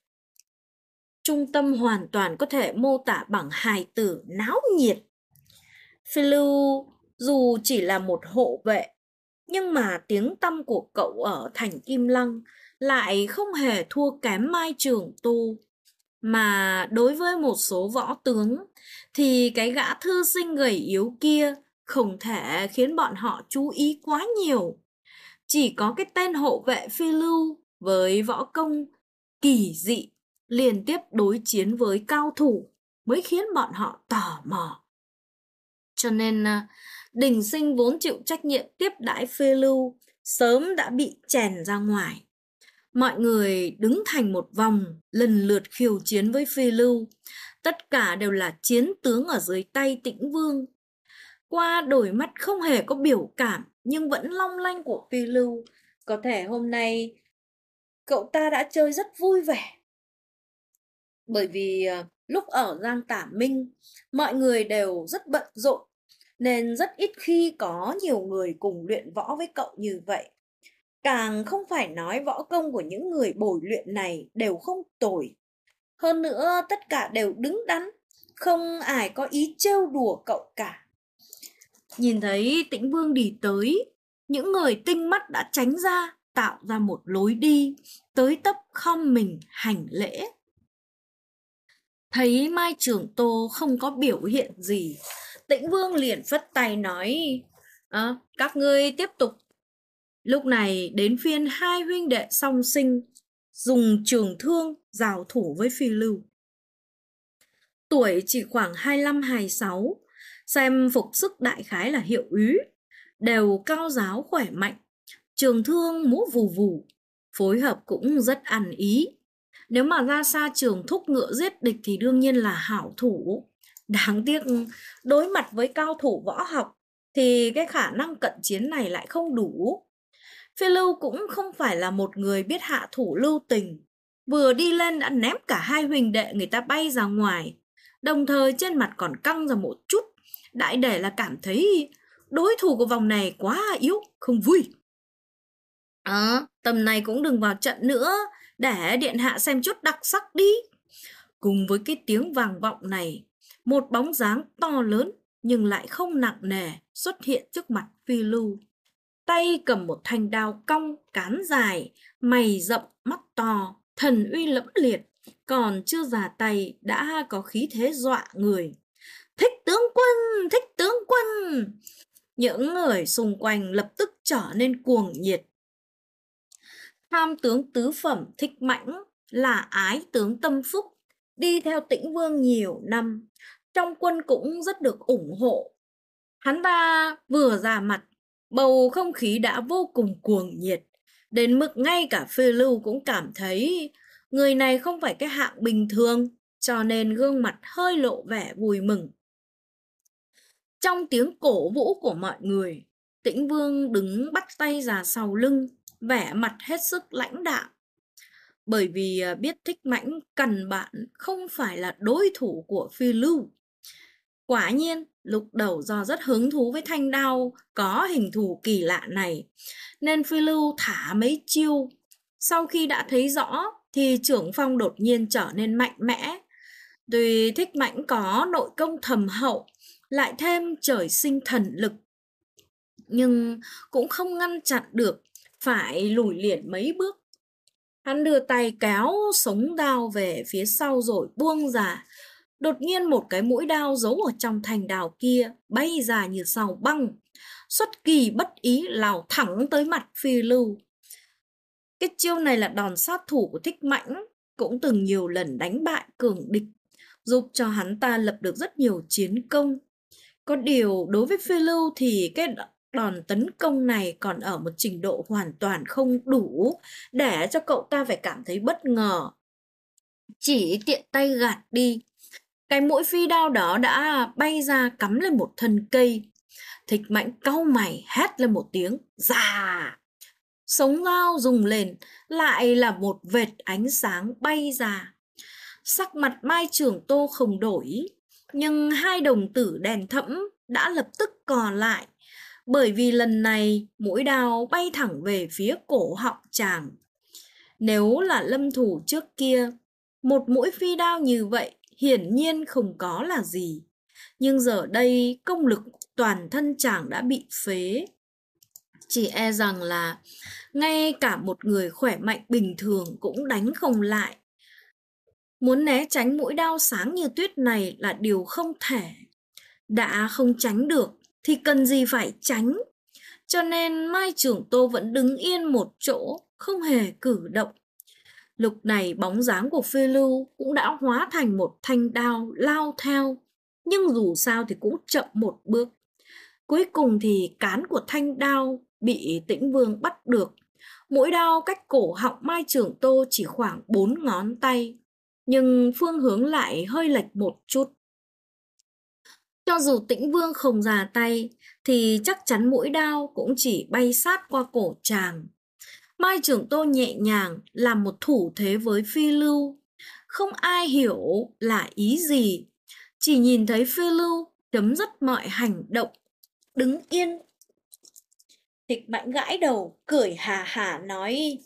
trung tâm hoàn toàn có thể mô tả bằng hài tử náo nhiệt. Phi Lưu dù chỉ là một hộ vệ, nhưng mà tiếng tăm của cậu ở thành Kim Lăng lại không hề thua kém Mai Trường Tô. Mà đối với một số võ tướng thì cái gã thư sinh gầy yếu kia không thể khiến bọn họ chú ý quá nhiều. Chỉ có cái tên hộ vệ Phi Lưu với võ công kỳ dị liên tiếp đối chiến với cao thủ mới khiến bọn họ tò mò. Cho nên Đình Sinh vốn chịu trách nhiệm tiếp đãi Phi Lưu sớm đã bị chèn ra ngoài. Mọi người đứng thành một vòng, lần lượt khiêu chiến với Phi Lưu. Tất cả đều là chiến tướng ở dưới tay Tĩnh Vương. Qua đôi mắt không hề có biểu cảm nhưng vẫn long lanh của Phi Lưu, có thể hôm nay cậu ta đã chơi rất vui vẻ. Bởi vì lúc ở Giang Tả Minh, mọi người đều rất bận rộn, nên rất ít khi có nhiều người cùng luyện võ với cậu như vậy. Càng không phải nói võ công của những người bồi luyện này đều không tồi. Hơn nữa tất cả đều đứng đắn, không ai có ý trêu đùa cậu cả. Nhìn thấy Tĩnh Vương đi tới, những người tinh mắt đã tránh ra, tạo ra một lối đi, tới tấp khom mình hành lễ. Thấy Mai Trường Tô không có biểu hiện gì, Tĩnh Vương liền phất tay nói, các ngươi tiếp tục. Lúc này đến phiên hai huynh đệ song sinh dùng trường thương giao thủ với Phi Lưu. Tuổi chỉ khoảng 25-26, xem phục sức đại khái là hiệu úy, đều cao ráo khỏe mạnh, trường thương múa vù vù, phối hợp cũng rất ăn ý. Nếu mà ra xa trường thúc ngựa giết địch thì đương nhiên là hảo thủ. Đáng tiếc đối mặt với cao thủ võ học thì cái khả năng cận chiến này lại không đủ. Phi Lưu cũng không phải là một người biết hạ thủ lưu tình. Vừa đi lên đã ném cả hai huynh đệ người ta bay ra ngoài. Đồng thời trên mặt còn căng ra một chút. Đại để là cảm thấy đối thủ của vòng này quá yếu, không vui. Tầm này cũng đừng vào trận nữa, để điện hạ xem chút đặc sắc đi. Cùng với cái tiếng vang vọng này, một bóng dáng to lớn nhưng lại không nặng nề xuất hiện trước mặt Phi Lưu. Tay cầm một thanh đao cong, cán dài, mày rậm, mắt to, thần uy lẫm liệt, còn chưa già tay đã có khí thế dọa người. Thích tướng quân, thích tướng quân! Những người xung quanh lập tức trở nên cuồng nhiệt. Tham tướng tứ phẩm Thích Mãnh là ái tướng tâm phúc, đi theo Tĩnh Vương nhiều năm, trong quân cũng rất được ủng hộ. Hắn ta vừa ra mặt, bầu không khí đã vô cùng cuồng nhiệt, đến mức ngay cả Phiêu Lưu cũng cảm thấy người này không phải cái hạng bình thường, cho nên gương mặt hơi lộ vẻ vui mừng. Trong tiếng cổ vũ của mọi người, Tĩnh Vương đứng bắt tay ra sau lưng, vẻ mặt hết sức lãnh đạm. Bởi vì biết Thích Mãnh cần bạn không phải là đối thủ của Phi Lưu. Quả nhiên, lúc đầu do rất hứng thú với thanh đao có hình thù kỳ lạ này, nên Phi Lưu thả mấy chiêu. Sau khi đã thấy rõ, thì trưởng phong đột nhiên trở nên mạnh mẽ. Tuy Thích Mãnh có nội công thầm hậu, lại thêm trời sinh thần lực, nhưng cũng không ngăn chặn được, phải lùi liền mấy bước. Hắn đưa tay kéo sống đao về phía sau rồi buông ra. Đột nhiên một cái mũi đao giấu ở trong thanh đao kia bay ra như sao băng, xuất kỳ bất ý lao thẳng tới mặt Phi Lưu. Cái chiêu này là đòn sát thủ của Thích Mãnh, cũng từng nhiều lần đánh bại cường địch, giúp cho hắn ta lập được rất nhiều chiến công. Có điều đối với Phi Lưu thì cái đòn tấn công này còn ở một trình độ hoàn toàn không đủ để cho cậu ta phải cảm thấy bất ngờ. Chỉ tiện tay gạt đi, cái mũi phi đao đó đã bay ra cắm lên một thân cây. Thích Mãnh cau mày hét lên một tiếng già. Sống dao rung lên, lại là một vệt ánh sáng bay ra. Sắc mặt Mai Trường Tô không đổi, nhưng hai đồng tử đèn thẫm đã lập tức cò lại, bởi vì lần này mũi đao bay thẳng về phía cổ họng chàng. Nếu là lâm thủ trước kia, một mũi phi đao như vậy hiển nhiên không có là gì, nhưng giờ đây công lực toàn thân chàng đã bị phế. Chỉ e rằng là ngay cả một người khỏe mạnh bình thường cũng đánh không lại. Muốn né tránh mũi đao sáng như tuyết này là điều không thể. Đã không tránh được thì cần gì phải tránh. Cho nên Mai Trường Tô vẫn đứng yên một chỗ, không hề cử động. Lúc này bóng dáng của Phi Lưu cũng đã hóa thành một thanh đao lao theo, nhưng dù sao thì cũng chậm một bước. Cuối cùng thì cán của thanh đao bị Tĩnh Vương bắt được. Mũi đao cách cổ họng Mai Trường Tô chỉ khoảng 4 ngón tay, nhưng phương hướng lại hơi lệch một chút. Cho dù Tĩnh Vương không ra tay thì chắc chắn mũi đao cũng chỉ bay sát qua cổ chàng. Mai Trường Tô nhẹ nhàng làm một thủ thế với Phi Lưu. Không ai hiểu là ý gì, chỉ nhìn thấy Phi Lưu chấm dứt mọi hành động, đứng yên. Thích Mãnh gãi đầu, cười hà hà nói: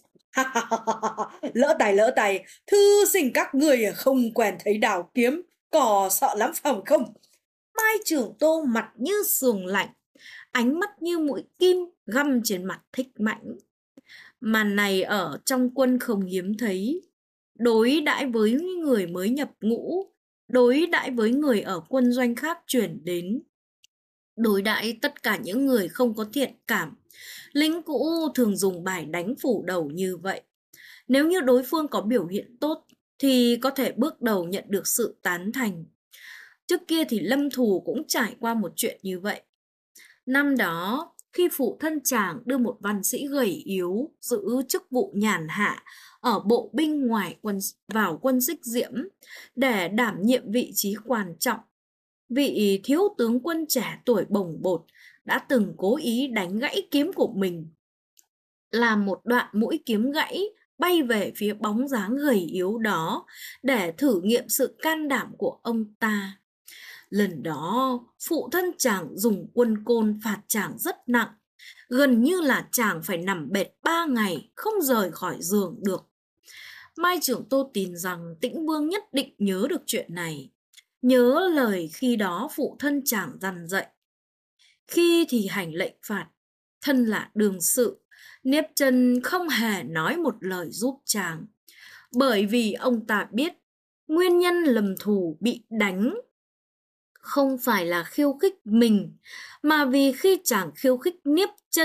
Lỡ tài, thư sinh các người không quen thấy đào kiếm, có sợ lắm phải không? Mai Trường Tô mặt như sườn lạnh, ánh mắt như mũi kim găm trên mặt Thích Mãnh. Màn này ở trong quân không hiếm thấy. Đối đãi với người mới nhập ngũ, đối đãi với người ở quân doanh khác chuyển đến, đối đãi tất cả những người không có thiện cảm, lính cũ thường dùng bài đánh phủ đầu như vậy. Nếu như đối phương có biểu hiện tốt thì có thể bước đầu nhận được sự tán thành. Trước kia thì Lâm Thù cũng trải qua một chuyện như vậy. Năm đó, khi phụ thân chàng đưa một văn sĩ gầy yếu giữ chức vụ nhàn hạ ở bộ binh ngoài quân vào quân Xích Diễm để đảm nhiệm vị trí quan trọng, vị thiếu tướng quân trẻ tuổi bồng bột đã từng cố ý đánh gãy kiếm của mình, làm một đoạn mũi kiếm gãy bay về phía bóng dáng gầy yếu đó để thử nghiệm sự can đảm của ông ta. Lần đó, phụ thân chàng dùng quân côn phạt chàng rất nặng, gần như là chàng phải nằm bệt 3 ngày, không rời khỏi giường được. Mai Trường Tô tin rằng Tĩnh Vương nhất định nhớ được chuyện này, nhớ lời khi đó phụ thân chàng dằn dạy. Khi thì hành lệnh phạt, thân là đương sự, Niếp Chân không hề nói một lời giúp chàng, bởi vì ông ta biết nguyên nhân Lâm Thù bị đánh không phải là khiêu khích mình, mà vì khi chàng khiêu khích Niếp Chân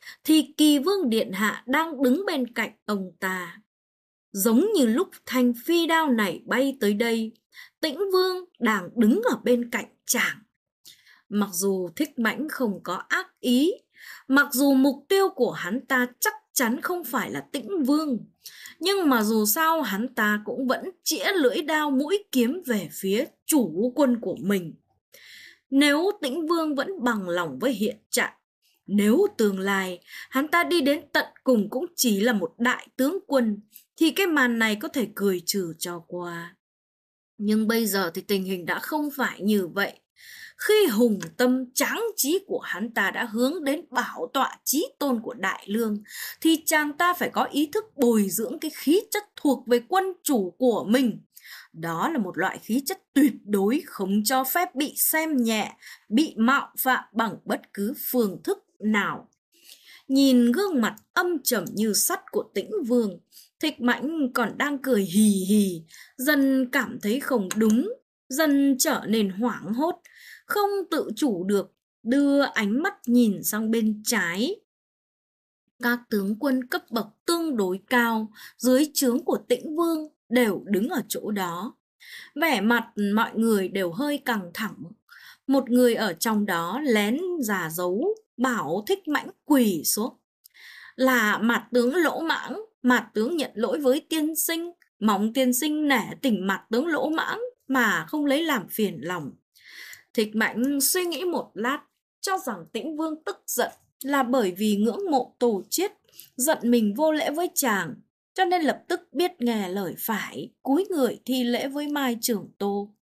thì Kỳ Vương điện hạ đang đứng bên cạnh ông ta. Giống như lúc thanh phi đao này bay tới đây, Tĩnh Vương đang đứng ở bên cạnh chàng. Mặc dù Thích Mãnh không có ác ý, mặc dù mục tiêu của hắn ta chắc chắn không phải là Tĩnh Vương, nhưng mà dù sao hắn ta cũng vẫn chĩa lưỡi đao mũi kiếm về phía chủ quân của mình. Nếu Tĩnh Vương vẫn bằng lòng với hiện trạng, nếu tương lai hắn ta đi đến tận cùng cũng chỉ là một đại tướng quân, thì cái màn này có thể cười trừ cho qua. Nhưng bây giờ thì tình hình đã không phải như vậy. Khi hùng tâm tráng trí của hắn ta đã hướng đến bảo tọa chí tôn của Đại Lương, thì chàng ta phải có ý thức bồi dưỡng cái khí chất thuộc về quân chủ của mình. Đó là một loại khí chất tuyệt đối không cho phép bị xem nhẹ, bị mạo phạm bằng bất cứ phương thức nào. Nhìn gương mặt âm trầm như sắt của Tĩnh Vương, Thích Mãnh còn đang cười hì hì, dần cảm thấy không đúng, dần trở nên hoảng hốt, không tự chủ được, đưa ánh mắt nhìn sang bên trái. Các tướng quân cấp bậc tương đối cao dưới trướng của Tĩnh Vương đều đứng ở chỗ đó. Vẻ mặt mọi người đều hơi căng thẳng. Một người ở trong đó lén giả dấu, bảo Thích Mãnh quỳ xuống. Là Mạt tướng lỗ mãng, Mạt tướng nhận lỗi với tiên sinh, mong tiên sinh nể tình Mạt tướng lỗ mãng mà không lấy làm phiền lòng. Thích Mãnh suy nghĩ một lát, cho rằng Tĩnh Vương tức giận là bởi vì ngưỡng mộ Tổ Chiết, giận mình vô lễ với chàng, cho nên lập tức biết nghe lời phải, cúi người thi lễ với Mai Trưởng Tô.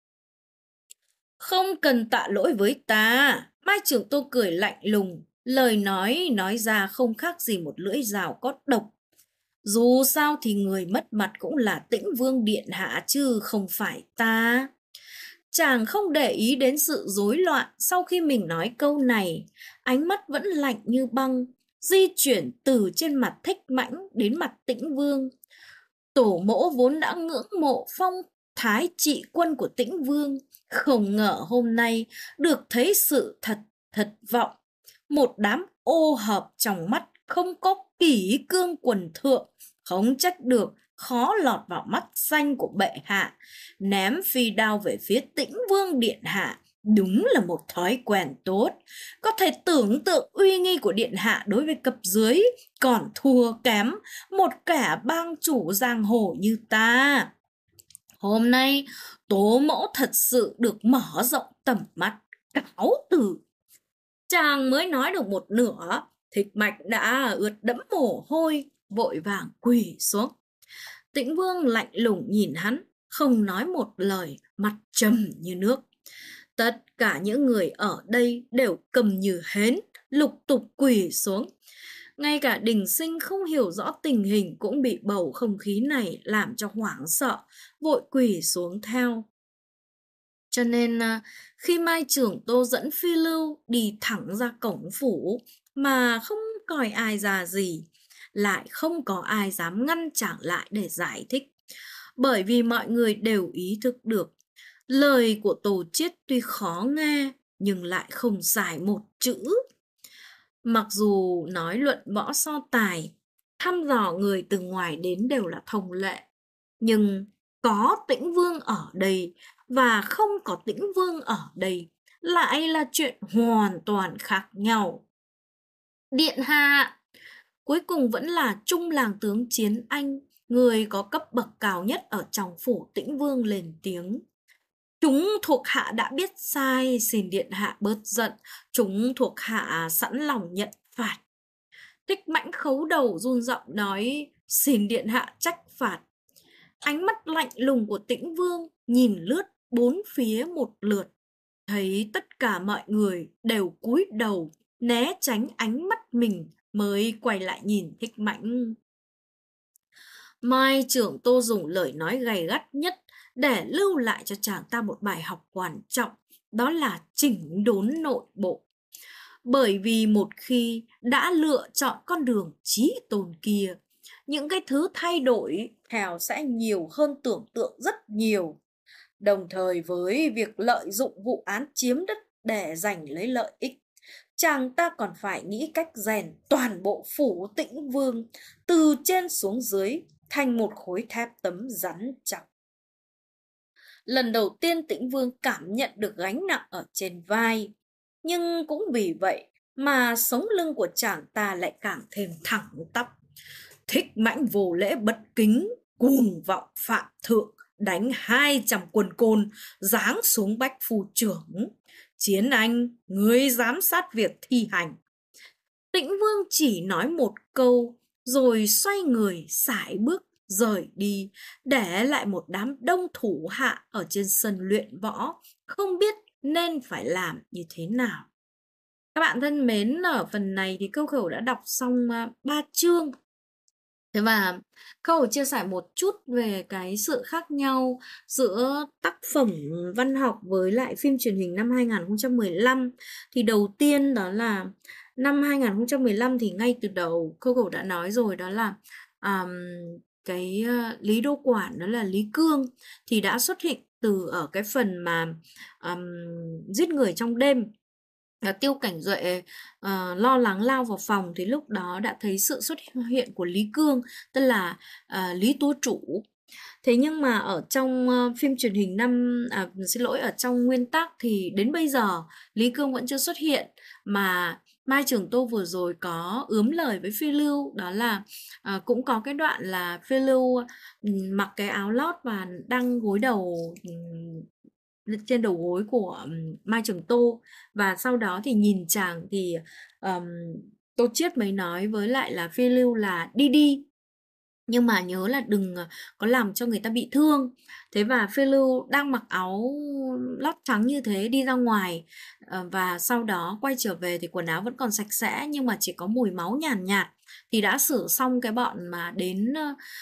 Không cần tạ lỗi với ta. Mai Trưởng Tô cười lạnh lùng, lời nói ra không khác gì một lưỡi dao có độc. Dù sao thì người mất mặt cũng là Tĩnh Vương điện hạ chứ không phải ta. Chàng không để ý đến sự rối loạn sau khi mình nói câu này, ánh mắt vẫn lạnh như băng, di chuyển từ trên mặt Thích Mãnh đến mặt Tĩnh Vương. Tổ mẫu vốn đã ngưỡng mộ phong thái trị quân của Tĩnh Vương, không ngờ hôm nay được thấy sự thật vọng. Một đám ô hợp trong mắt, không có kỷ cương quần thượng, không trách được khó lọt vào mắt xanh của bệ hạ, ném phi đao về phía Tĩnh Vương điện hạ. Đúng là một thói quen tốt. Có thể tưởng tượng uy nghi của điện hạ đối với cấp dưới còn thua kém một kẻ bang chủ giang hồ như ta. Hôm nay Tố mẫu thật sự được mở rộng tầm mắt, cáo từ. Chàng mới nói được một nửa, Thích Mạch đã ướt đẫm mồ hôi, vội vàng quỳ xuống. Tĩnh Vương lạnh lùng nhìn hắn, không nói một lời, mặt trầm như nước. Tất cả những người ở đây đều cầm như hến, lục tục quỳ xuống. Ngay cả Đình Sinh không hiểu rõ tình hình cũng bị bầu không khí này làm cho hoảng sợ, vội quỳ xuống theo. Cho nên khi Mai Trưởng Tô dẫn phi lưu đi thẳng ra cổng phủ mà không coi ai ra gì, lại không có ai dám ngăn chàng lại để giải thích. Bởi vì mọi người đều ý thức được, lời của Tổ Chiết tuy khó nghe nhưng lại không sai một chữ. Mặc dù nói luận võ so tài, thăm dò người từ ngoài đến đều là thông lệ, nhưng có Tĩnh Vương ở đây và không có Tĩnh Vương ở đây lại là chuyện hoàn toàn khác nhau. Điện hạ, cuối cùng vẫn là Trung Làng tướng Chiến Anh, người có cấp bậc cao nhất ở trong phủ Tĩnh Vương lên tiếng. Chúng thuộc hạ đã biết sai, xin điện hạ bớt giận, chúng thuộc hạ sẵn lòng nhận phạt. Thích Mãnh khấu đầu run giọng nói, xin điện hạ trách phạt. Ánh mắt lạnh lùng của Tĩnh Vương nhìn lướt bốn phía một lượt, thấy tất cả mọi người đều cúi đầu né tránh ánh mắt mình, mới quay lại nhìn Thích Mãnh. Mai Trưởng Tô dùng lời nói gay gắt nhất để lưu lại cho chàng ta một bài học quan trọng, đó là chỉnh đốn nội bộ. Bởi vì một khi đã lựa chọn con đường chí tôn kia, những cái thứ thay đổi theo sẽ nhiều hơn tưởng tượng rất nhiều. Đồng thời với việc lợi dụng vụ án chiếm đất để giành lấy lợi ích, chàng ta còn phải nghĩ cách rèn toàn bộ phủ Tĩnh Vương từ trên xuống dưới thành một khối thép tấm rắn chắc. Lần đầu tiên Tĩnh Vương cảm nhận được gánh nặng ở trên vai, nhưng cũng vì vậy mà sống lưng của chàng ta lại càng thêm thẳng tắp. Thích Mãnh vô lễ bất kính, cuồng vọng phạm thượng, đánh 200 quân côn, giáng xuống Bách Phu trưởng. Chiến Anh, ngươi giám sát việc thi hành. Tĩnh Vương chỉ nói một câu, rồi xoay người sải bước rời đi, để lại một đám đông thủ hạ ở trên sân luyện võ, không biết nên phải làm như thế nào. Các bạn thân mến, ở phần này thì Câu Khẩu đã đọc xong 3 chương. Thế và Câu chia sẻ một chút về cái sự khác nhau giữa tác phẩm văn học với lại phim truyền hình năm 2015. Thì đầu tiên đó là năm 2015 thì ngay từ đầu Câu đã nói rồi, đó là cái Lý Đô Quản, đó là Lý Cương, thì đã xuất hiện từ ở cái phần mà giết người trong đêm. Tiêu Cảnh Duệ lo lắng lao vào phòng thì lúc đó đã thấy sự xuất hiện của Lý Cương, tức là Lý Tố Chủ. Thế nhưng mà ở trong phim truyền hình ở trong nguyên tác thì đến bây giờ Lý Cương vẫn chưa xuất hiện, mà Mai Trường Tô vừa rồi có ướm lời với Phi Lưu, đó là cũng có cái đoạn là Phi Lưu mặc cái áo lót và đang gối đầu trên đầu gối của Mai Trường Tô, và sau đó thì nhìn chàng thì Tô Chiết mới nói với lại là Phi Lưu là đi đi, nhưng mà nhớ là đừng có làm cho người ta bị thương. Thế và Phi Lưu đang mặc áo lót trắng như thế đi ra ngoài, và sau đó quay trở về thì quần áo vẫn còn sạch sẽ nhưng mà chỉ có mùi máu nhàn nhạt, thì đã xử xong cái bọn mà đến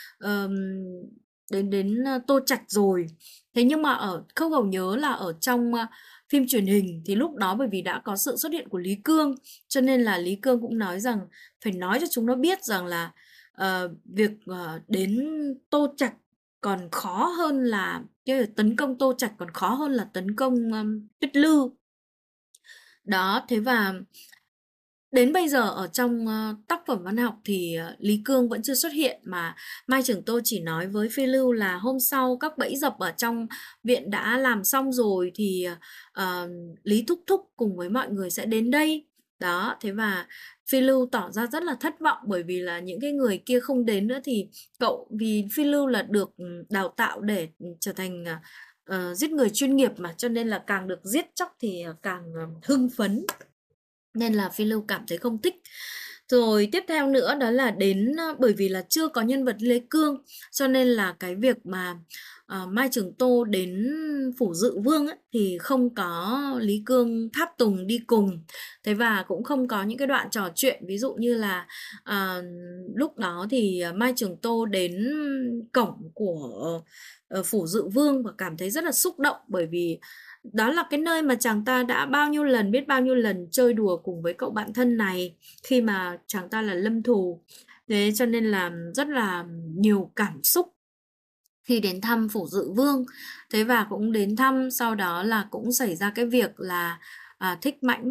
Tô Trạch rồi. Thế nhưng mà Không Hầu nhớ là ở trong phim truyền hình thì lúc đó bởi vì đã có sự xuất hiện của Lý Cương, cho nên là Lý Cương cũng nói rằng phải nói cho chúng nó biết rằng là việc đến Tô Trạch còn khó hơn là tấn công Tô Trạch còn khó hơn là tấn công Tuyết Lư. Đó, thế và đến bây giờ ở trong tác phẩm văn học thì Lý Cương vẫn chưa xuất hiện, mà Mai Trường Tô chỉ nói với Phi Lưu là hôm sau các bẫy dập ở trong viện đã làm xong rồi thì Lý Thúc Thúc cùng với mọi người sẽ đến đây. Đó, thế và Phi Lưu tỏ ra rất là thất vọng, bởi vì là những cái người kia không đến nữa thì vì Phi Lưu là được đào tạo để trở thành giết người chuyên nghiệp mà, cho nên là càng được giết chóc thì càng hưng phấn, nên là Phi Lưu cảm thấy không thích. Rồi tiếp theo nữa đó là bởi vì là chưa có nhân vật Lê Cương, cho nên là cái việc mà Mai Trường Tô đến phủ Dự Vương ấy, thì không có Lý Cương tháp tùng đi cùng. Thế và cũng không có những cái đoạn trò chuyện, ví dụ như là lúc đó thì Mai Trường Tô đến cổng của phủ Dự Vương và cảm thấy rất là xúc động, bởi vì đó là cái nơi mà chàng ta đã biết bao nhiêu lần chơi đùa cùng với cậu bạn thân này khi mà chàng ta là lâm thù. Thế cho nên là rất là nhiều cảm xúc khi đến thăm phủ Dự Vương. Thế và cũng đến thăm, sau đó là cũng xảy ra cái việc là Thích Mãnh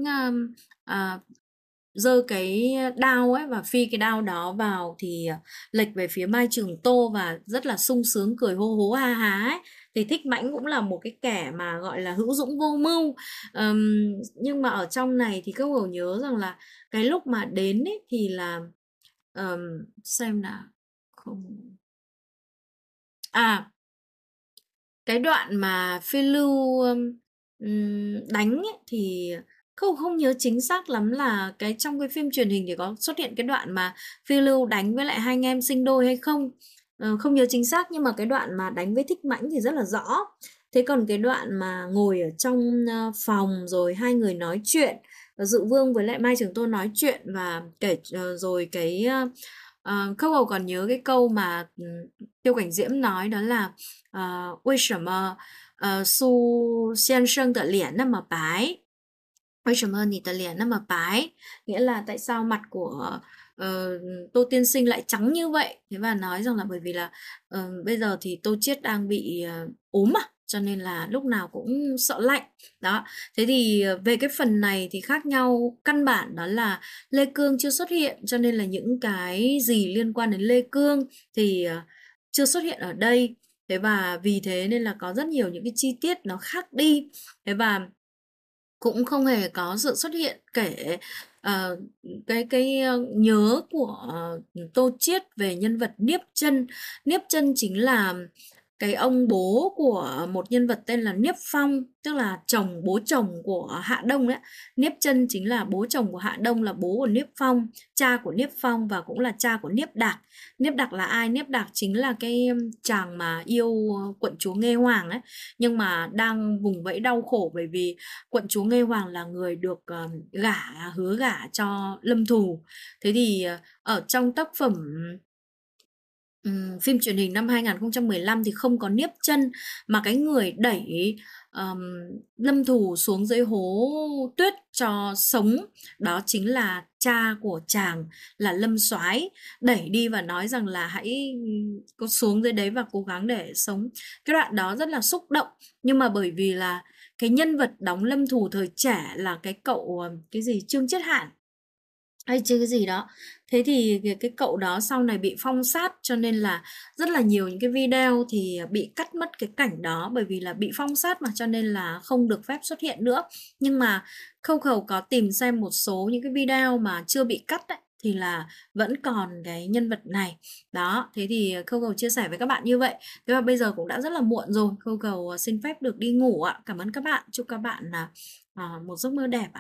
giơ cái đao ấy và phi cái đao đó vào thì lệch về phía Mai Trường Tô và rất là sung sướng cười hô hố ha há ấy. Thì Thích Mãnh cũng là một cái kẻ mà gọi là hữu dũng vô mưu, nhưng mà ở trong này thì các bạn nhớ rằng là cái lúc mà đến ấy thì là xem nào, không cái đoạn mà Phi Lưu đánh ấy, thì không nhớ chính xác lắm là trong cái phim truyền hình thì có xuất hiện cái đoạn mà Phi Lưu đánh với lại hai anh em sinh đôi hay không, không nhớ chính xác, nhưng mà cái đoạn mà đánh với Thích Mãnh thì rất là rõ. Thế còn cái đoạn mà ngồi ở trong phòng rồi hai người nói chuyện, Dự Vương với lại Mai Trường Tô nói chuyện và kể rồi cái Khâu Hầu còn nhớ cái câu mà Tiêu Cảnh Diễm nói, đó là 为什么苏先生的脸那么白？为什么你的脸那么白？ Nghĩa là tại sao mặt của Tô Tiên Sinh lại trắng như vậy? Thế và nói rằng là bởi vì là bây giờ thì Tô Chiết đang bị ốm cho nên là lúc nào cũng sợ lạnh. Đó, thế thì về cái phần này thì khác nhau căn bản đó là Lê Cương chưa xuất hiện, cho nên là những cái gì liên quan đến Lê Cương thì chưa xuất hiện ở đây. Thế và vì thế nên là có rất nhiều những cái chi tiết nó khác đi. Thế và cũng không hề có sự xuất hiện kể ờ, cái nhớ của Tô Chiết về nhân vật Niếp Chân. Niếp Chân chính là cái ông bố của một nhân vật tên là Niếp Phong, tức là bố chồng của Hạ Đông đấy. Niếp Chân chính là bố chồng của Hạ Đông, là bố của Niếp Phong, cha của Niếp Phong và cũng là cha của Niếp Đạc. Niếp Đạc là ai? Niếp Đạc chính là cái chàng mà yêu quận chúa Nghê Hoàng ấy, nhưng mà đang vùng vẫy đau khổ bởi vì quận chúa Nghê Hoàng là người được hứa gả cho Lâm Thù. Thế thì ở trong tác phẩm phim truyền hình năm 2015 thì không có Niếp Chân, mà cái người đẩy Lâm Thù xuống dưới hố tuyết cho sống đó chính là cha của chàng là Lâm Soái, đẩy đi và nói rằng là hãy có xuống dưới đấy và cố gắng để sống. Cái đoạn đó rất là xúc động, nhưng mà bởi vì là cái nhân vật đóng Lâm Thù thời trẻ là cái cậu cái gì Trương Chiết Hạn hay chứ cái gì đó. Thế thì cái cậu đó sau này bị phong sát, cho nên là rất là nhiều những cái video thì bị cắt mất cái cảnh đó, bởi vì là bị phong sát mà, cho nên là không được phép xuất hiện nữa. Nhưng mà Khâu Khẩu có tìm xem một số những cái video mà chưa bị cắt ấy, thì là vẫn còn cái nhân vật này. Đó, thế thì Khâu Khẩu chia sẻ với các bạn như vậy. Thế và bây giờ cũng đã rất là muộn rồi, Khâu Khẩu xin phép được đi ngủ ạ. Cảm ơn các bạn, chúc các bạn một giấc mơ đẹp ạ.